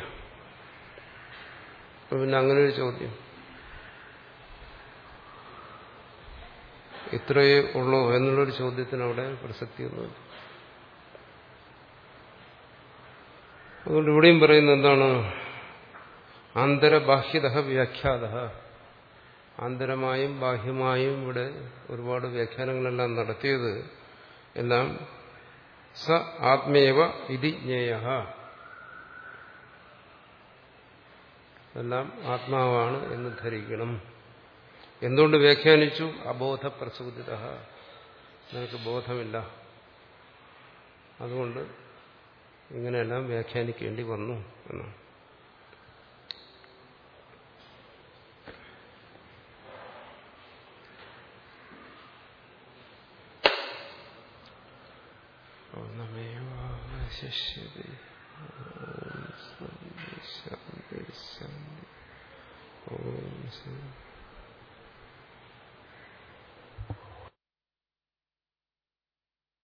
പിന്നെ അങ്ങനെ ഒരു ചോദ്യം ഇത്രയേ ഉള്ളൂ എന്നുള്ളൊരു ചോദ്യത്തിന് അവിടെ പ്രസക്തിയൊന്നുമില്ല. അതുകൊണ്ട് ഇവിടെയും പറയുന്നത് എന്താണ്? ആന്തരബാഹ്യത വ്യാഖ്യാത. ആന്തരമായും ബാഹ്യമായും ഇവിടെ ഒരുപാട് വ്യാഖ്യാനങ്ങളെല്ലാം നടത്തിയത് എല്ലാം സ ആത്മേവ ഇതി ജ്ഞേയ, എല്ലാം ആത്മാവാണ് എന്ന് ധരിക്കണം. എന്തുകൊണ്ട് വ്യാഖ്യാനിച്ചു? അബോധപ്രസൂതിത, നിനക്ക് ബോധമില്ല, അതുകൊണ്ട് ഇങ്ങനെയെല്ലാം വ്യാഖ്യാനിക്കേണ്ടി വന്നു എന്നാണ്. ഓമേവാവശിഷ്യതേ. ഓം ശാന്തി ശാന്തി ശാന്തി. ഓം ശാന്തി.